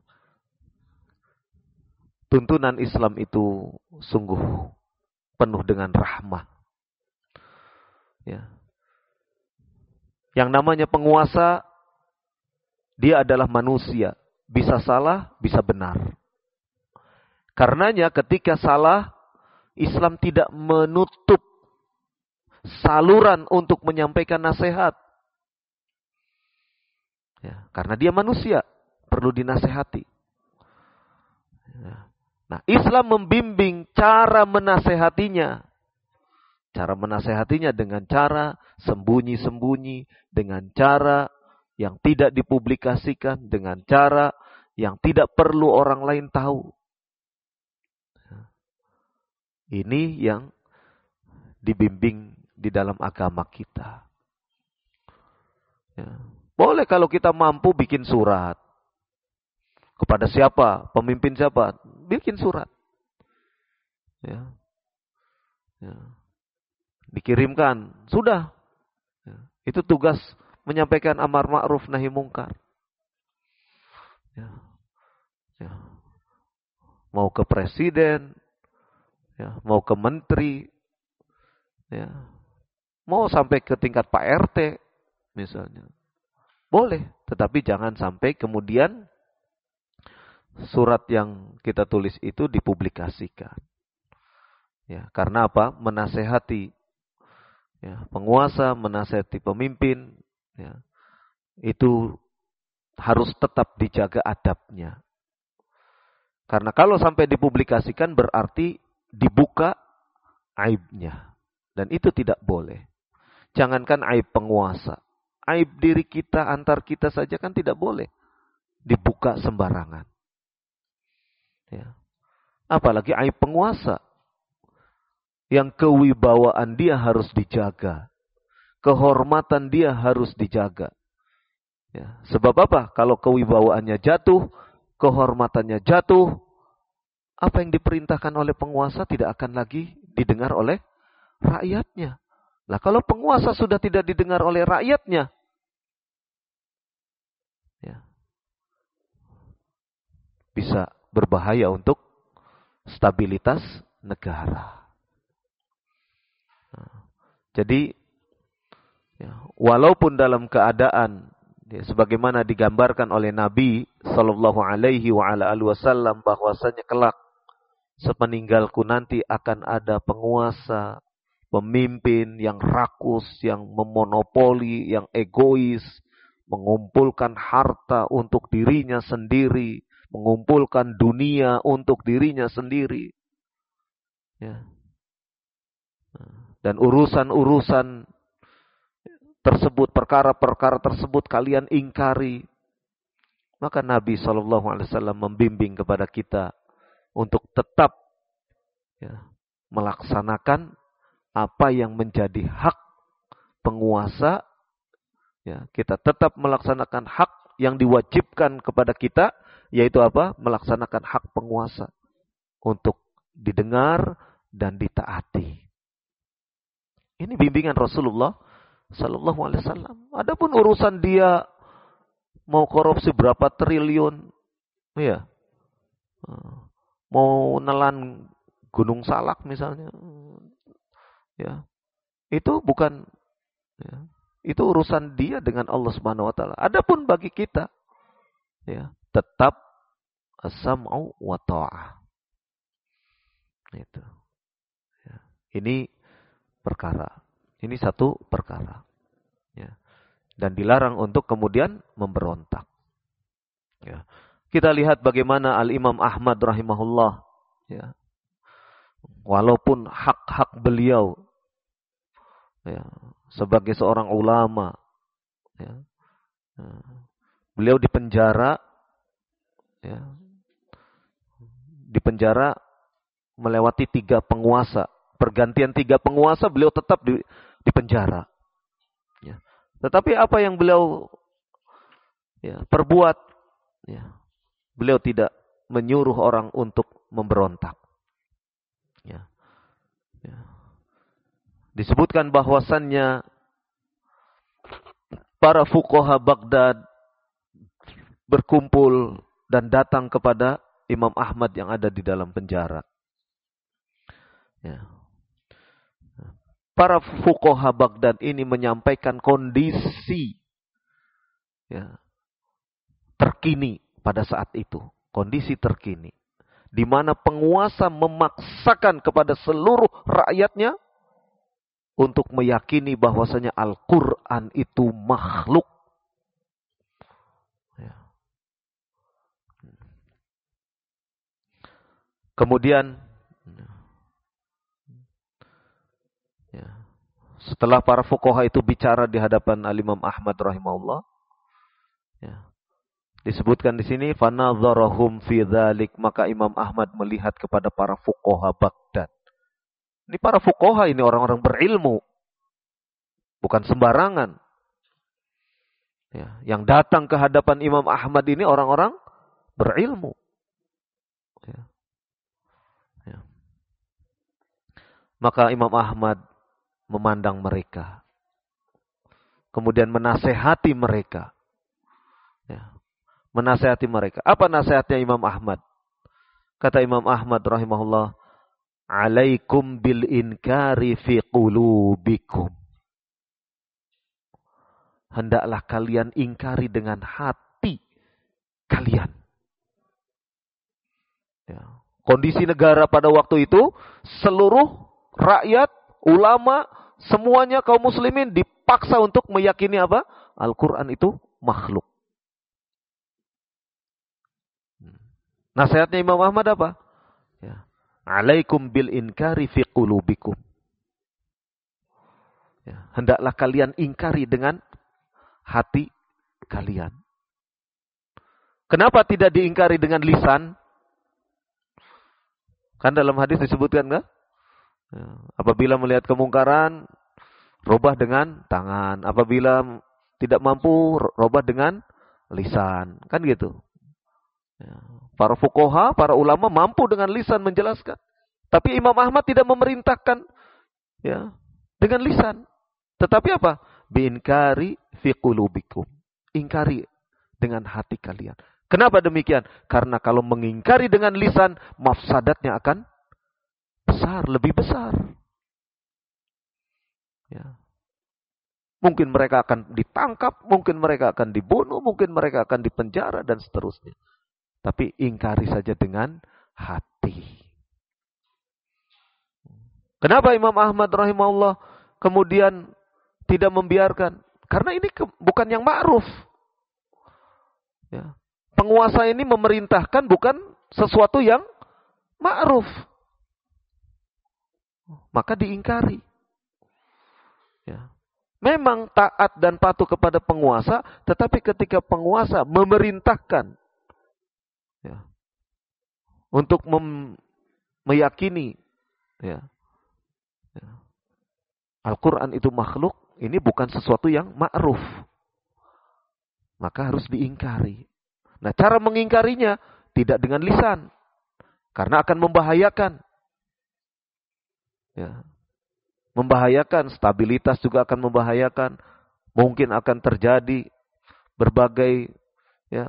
tuntunan Islam itu sungguh penuh dengan rahmah. Ya. Yang namanya penguasa, dia adalah manusia. Bisa salah, bisa benar. Karenanya ketika salah, Islam tidak menutup saluran untuk menyampaikan nasihat. Ya, karena dia manusia, perlu dinasehati. Ya. Nah, Islam membimbing cara menasehatinya. Cara menasehatinya dengan cara sembunyi-sembunyi, dengan cara yang tidak dipublikasikan, dengan cara yang tidak perlu orang lain tahu. Ini yang dibimbing di dalam agama kita. Ya. Boleh kalau kita mampu bikin surat. Kepada siapa? Pemimpin siapa? Bikin surat. Ya. Ya. Dikirimkan. Sudah. Ya. Itu tugas menyampaikan amar ma'ruf nahi mungkar. Ya. Ya. Mau ke presiden, ya, mau ke menteri, ya, mau sampai ke tingkat Pak RT misalnya. Boleh, tetapi jangan sampai kemudian surat yang kita tulis itu dipublikasikan. Ya, karena apa? Menasehati, ya, penguasa, menasehati pemimpin, ya, itu harus tetap dijaga adabnya. Karena kalau sampai dipublikasikan berarti dibuka aibnya. Dan itu tidak boleh. Jangankan aib penguasa. Aib diri kita, antar kita saja kan tidak boleh dibuka sembarangan. Ya. Apalagi aib penguasa. Yang kewibawaan dia harus dijaga. Kehormatan dia harus dijaga. Ya. Sebab apa? Kalau kewibawaannya jatuh, kehormatannya jatuh, apa yang diperintahkan oleh penguasa tidak akan lagi didengar oleh rakyatnya. Nah, kalau penguasa sudah tidak didengar oleh rakyatnya, ya, bisa berbahaya untuk stabilitas negara. Nah, jadi, ya, walaupun dalam keadaan, ya, sebagaimana digambarkan oleh Nabi Sallallahu Alaihi Wasallam bahwasanya kelak sepeninggalku nanti akan ada penguasa, pemimpin yang rakus, yang memonopoli, yang egois, mengumpulkan harta untuk dirinya sendiri, mengumpulkan dunia untuk dirinya sendiri. Ya. Dan urusan-urusan tersebut, perkara-perkara tersebut kalian ingkari. Maka Nabi SAW membimbing kepada kita untuk tetap, ya, melaksanakan apa yang menjadi hak penguasa. Ya, kita tetap melaksanakan hak yang diwajibkan kepada kita, yaitu apa? Melaksanakan hak penguasa untuk didengar dan ditaati. Ini bimbingan Rasulullah Sallallahu Alaihi Wasallam. Adapun urusan dia mau korupsi berapa triliun, ya, mau nelan Gunung Salak misalnya, ya, itu bukan, ya, itu urusan dia dengan Allah Subhanahu Wa Taala. Adapun bagi kita, ya, tetap as-sam'u wa ta'ah. Itu. Ya. Ini perkara. Ini satu perkara. Ya. Dan dilarang untuk kemudian memberontak. Ya. Kita lihat bagaimana Al-Imam Ahmad rahimahullah, ya, walaupun hak-hak beliau, ya, sebagai seorang ulama, ya, beliau dipenjara, ya, dipenjara melewati 3 penguasa, pergantian 3 penguasa, beliau tetap dipenjara. Ya. Tetapi apa yang beliau, ya, perbuat, ya, beliau tidak menyuruh orang untuk memberontak. Ya. Ya. Disebutkan bahwasannya para fuqaha Baghdad berkumpul dan datang kepada Imam Ahmad yang ada di dalam penjara. Ya. Para fuqaha Baghdad ini menyampaikan kondisi, ya, terkini pada saat itu. Kondisi terkini. Di mana penguasa memaksakan kepada seluruh rakyatnya untuk meyakini bahwasanya Al-Quran itu makhluk. Ya. Kemudian, ya, setelah para fuqaha itu bicara di hadapan Al-Imam Ahmad rahimahullah, ya, disebutkan di sini fanadharahum fi dzalik, maka Imam Ahmad melihat kepada para fuqaha Baghdad Ini para fuqaha, ini orang-orang berilmu. Bukan sembarangan. Ya, yang datang ke hadapan Imam Ahmad ini orang-orang berilmu. Ya. Ya. Maka Imam Ahmad memandang mereka. Kemudian menasehati mereka. Ya. Menasehati mereka. Apa nasihatnya Imam Ahmad? Kata Imam Ahmad rahimahullah, alaikum bil inkari fi qulubikum. Hendaklah kalian ingkari dengan hati kalian. Ya. Kondisi negara pada waktu itu, seluruh rakyat, ulama, semuanya kaum muslimin dipaksa untuk meyakini apa? Al-Quran itu makhluk. Nasihatnya Imam Ahmad apa? Ya. Alaikum bil inkari fi qulubikum. Ya. Hendaklah kalian ingkari dengan hati kalian. Kenapa tidak diingkari dengan lisan? Kan dalam hadis disebutkan kan? Ya. Apabila melihat kemungkaran, robah dengan tangan. Apabila tidak mampu, robah dengan lisan. Kan gitu. Ya. Para fuqaha, para ulama mampu dengan lisan menjelaskan. Tapi Imam Ahmad tidak memerintahkan ya, dengan lisan. Tetapi apa? Biinkari fi qulubikum. Ingkari dengan hati kalian. Kenapa demikian? Karena kalau mengingkari dengan lisan, mafsadatnya akan besar, lebih besar. Ya. Mungkin mereka akan ditangkap, mungkin mereka akan dibunuh, mungkin mereka akan dipenjara, dan seterusnya. Tapi ingkari saja dengan hati. Kenapa Imam Ahmad rahimahullah kemudian tidak membiarkan? Karena ini bukan yang ma'ruf. Ya. Penguasa ini memerintahkan bukan sesuatu yang ma'ruf. Maka diingkari. Ya. Memang taat dan patuh kepada penguasa, tetapi ketika penguasa memerintahkan ya, untuk meyakini ya, ya, Al-Quran itu makhluk, ini bukan sesuatu yang ma'ruf. Maka harus diingkari. Nah, cara mengingkarinya tidak dengan lisan. Karena akan membahayakan. Ya. Membahayakan, stabilitas juga akan membahayakan. Mungkin akan terjadi berbagai ya,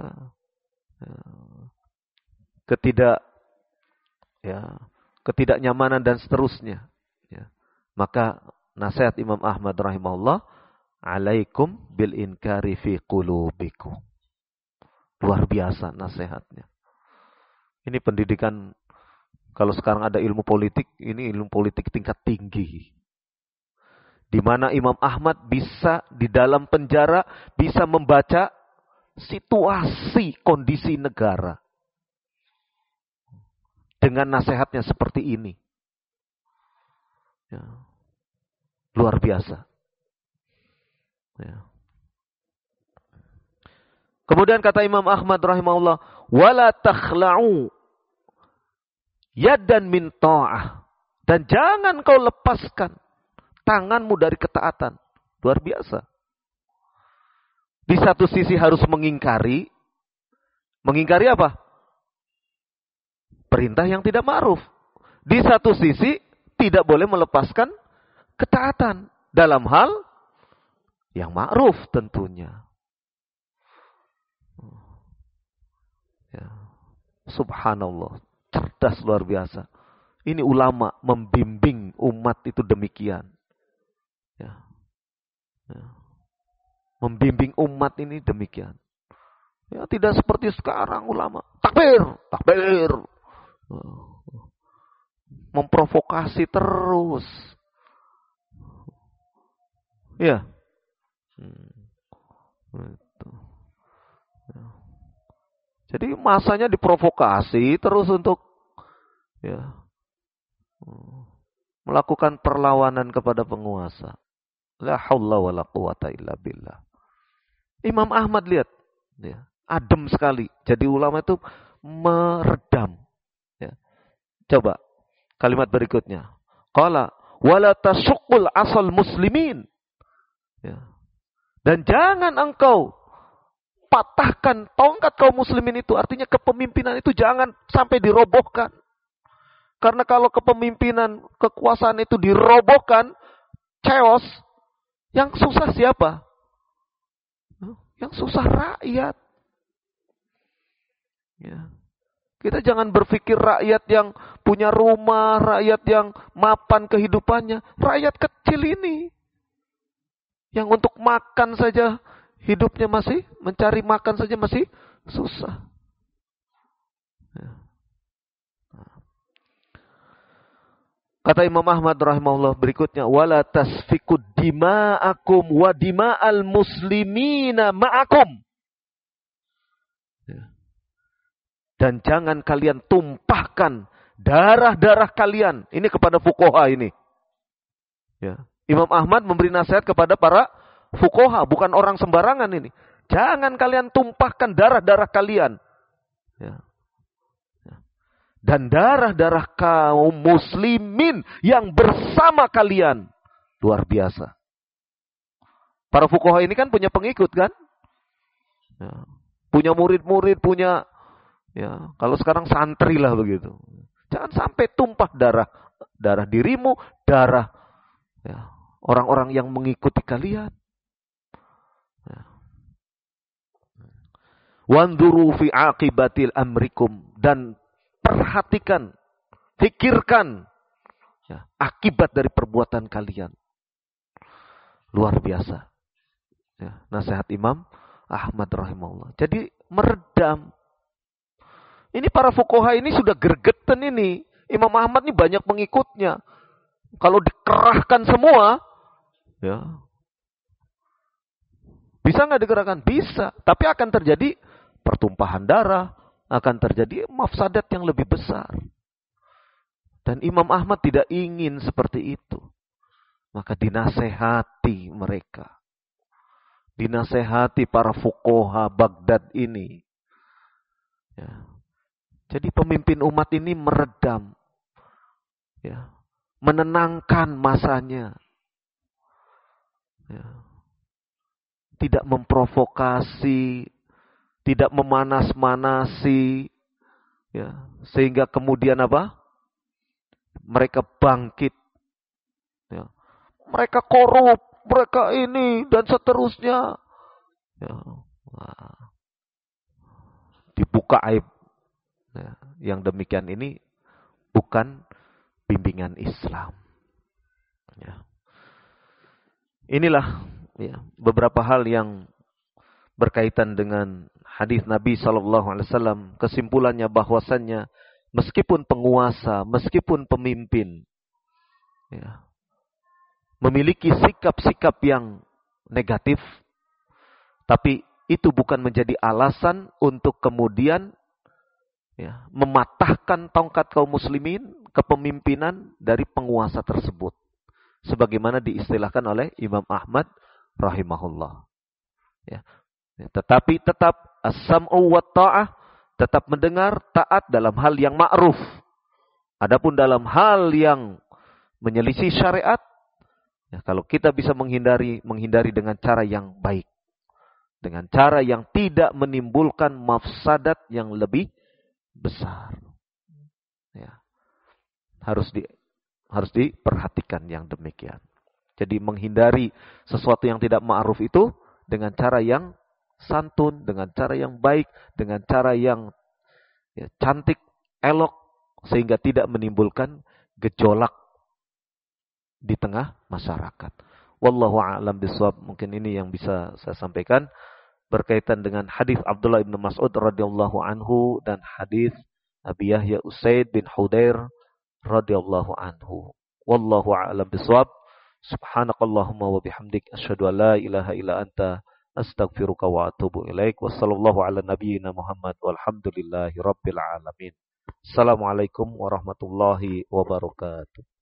ketidaknyamanan dan seterusnya. Ya. Maka nasihat Imam Ahmad rahimahullah, alaikum bil inkari fi qulubikum. Luar biasa nasihatnya. Ini pendidikan, kalau sekarang ada ilmu politik, ini ilmu politik tingkat tinggi. Di mana Imam Ahmad bisa di dalam penjara, bisa membaca situasi kondisi negara. Dengan nasihatnya seperti ini. Ya. Luar biasa. Ya. Kemudian kata Imam Ahmad rahimahullah, wala takhla'u yadan min ta'ah. Dan jangan kau lepaskan tanganmu dari ketaatan. Luar biasa. Di satu sisi harus mengingkari. Mengingkari apa? Perintah yang tidak ma'ruf. Di satu sisi tidak boleh melepaskan ketaatan dalam hal yang ma'ruf tentunya. Ya. Subhanallah, cerdas luar biasa. Ini ulama membimbing umat itu demikian. Ya. Ya. Membimbing umat ini demikian. Ya, tidak seperti sekarang ulama. Takbir, takbir. Memprovokasi terus. Ya. Jadi masanya diprovokasi terus untuk ya, melakukan perlawanan kepada penguasa. La haula wala quwata illa billah. Imam Ahmad lihat, ya, adem sekali. Jadi ulama itu meredam. Ya. Coba kalimat berikutnya. Qala wala tashuqqul asal muslimin. Ya. Dan jangan engkau patahkan tongkat kaum muslimin itu. Artinya kepemimpinan itu jangan sampai dirobohkan. Karena kalau kepemimpinan, kekuasaan itu dirobohkan, chaos, yang susah siapa? Yang susah rakyat. Ya. Kita jangan berpikir rakyat yang punya rumah, rakyat yang mapan kehidupannya. Rakyat kecil ini. Yang untuk makan saja hidupnya masih, mencari makan saja masih susah. Ya. Kata Imam Ahmad rahimahullah berikutnya, wala tasfikud dima'akum wa dima'al muslimina ma'akum. Dan jangan kalian tumpahkan darah-darah kalian. Ini kepada fuqaha ini. Ya. Imam Ahmad memberi nasihat kepada para fuqaha, bukan orang sembarangan ini. Jangan kalian tumpahkan darah-darah kalian. Ya. Dan darah-darah kaum muslimin yang bersama kalian. Luar biasa. Para fuqaha ini kan punya pengikut kan? Ya. Punya murid-murid, punya, ya, kalau sekarang santri lah begitu. Jangan sampai tumpah darah dirimu, darah, ya, orang-orang yang mengikuti kalian. Ya. Wanzuru fi aqibatil amrikum, dan perhatikan, pikirkan, ya, akibat dari perbuatan kalian. Luar biasa. Ya, nasihat Imam Ahmad rahimahullah. Jadi meredam. Ini para fuqaha ini sudah gergeten ini. Imam Ahmad ini banyak pengikutnya. Kalau dikerahkan semua, ya, bisa nggak digerakkan? Bisa. Tapi akan terjadi pertumpahan darah. Akan terjadi mafsadat yang lebih besar. Dan Imam Ahmad tidak ingin seperti itu. Maka dinasehati mereka. Dinasehati para fuqaha Baghdad ini. Ya. Jadi pemimpin umat ini meredam. Ya. Menenangkan masanya. Ya. Tidak memprovokasi, tidak memanas-manasi, ya, sehingga kemudian apa? Mereka bangkit, ya. Mereka korup, mereka ini dan seterusnya, ya. Wah. Dibuka aib, ya. Yang demikian ini bukan bimbingan Islam. Ya. Inilah, ya, beberapa hal yang berkaitan dengan hadis Nabi SAW, kesimpulannya bahwasannya meskipun penguasa, meskipun pemimpin, ya, memiliki sikap-sikap yang negatif, tapi itu bukan menjadi alasan untuk kemudian, ya, mematahkan tongkat kaum muslimin, kepemimpinan dari penguasa tersebut, sebagaimana diistilahkan oleh Imam Ahmad rahimahullah. Ya. Tetapi tetap as-sam'u wa ta'ah, tetap mendengar, taat dalam hal yang ma'ruf. Adapun dalam hal yang menyelisih syariat, ya, kalau kita bisa menghindari dengan cara yang baik. Dengan cara yang tidak menimbulkan mafsadat yang lebih besar. Ya. Harus diperhatikan yang demikian. Jadi menghindari sesuatu yang tidak ma'ruf itu dengan cara yang santun, dengan cara yang baik, dengan cara yang, ya, cantik, elok, sehingga tidak menimbulkan gejolak di tengah masyarakat. Wallahu a'lam bishawab. Mungkin ini yang bisa saya sampaikan berkaitan dengan hadis Abdullah bin Mas'ud radhiyallahu anhu dan hadis Abi Yahya Usaid bin Hudair radhiyallahu anhu. Wallahu a'lam bishawab. Subhanakallahumma wa bihamdik asyhadu an la ilaha illa anta astaghfiruka wa atubu ilaik. Wassallallahu ala nabiyyina Muhammad walhamdulillahi rabbil alamin. Assalamualaikum warahmatullahi wabarakatuh.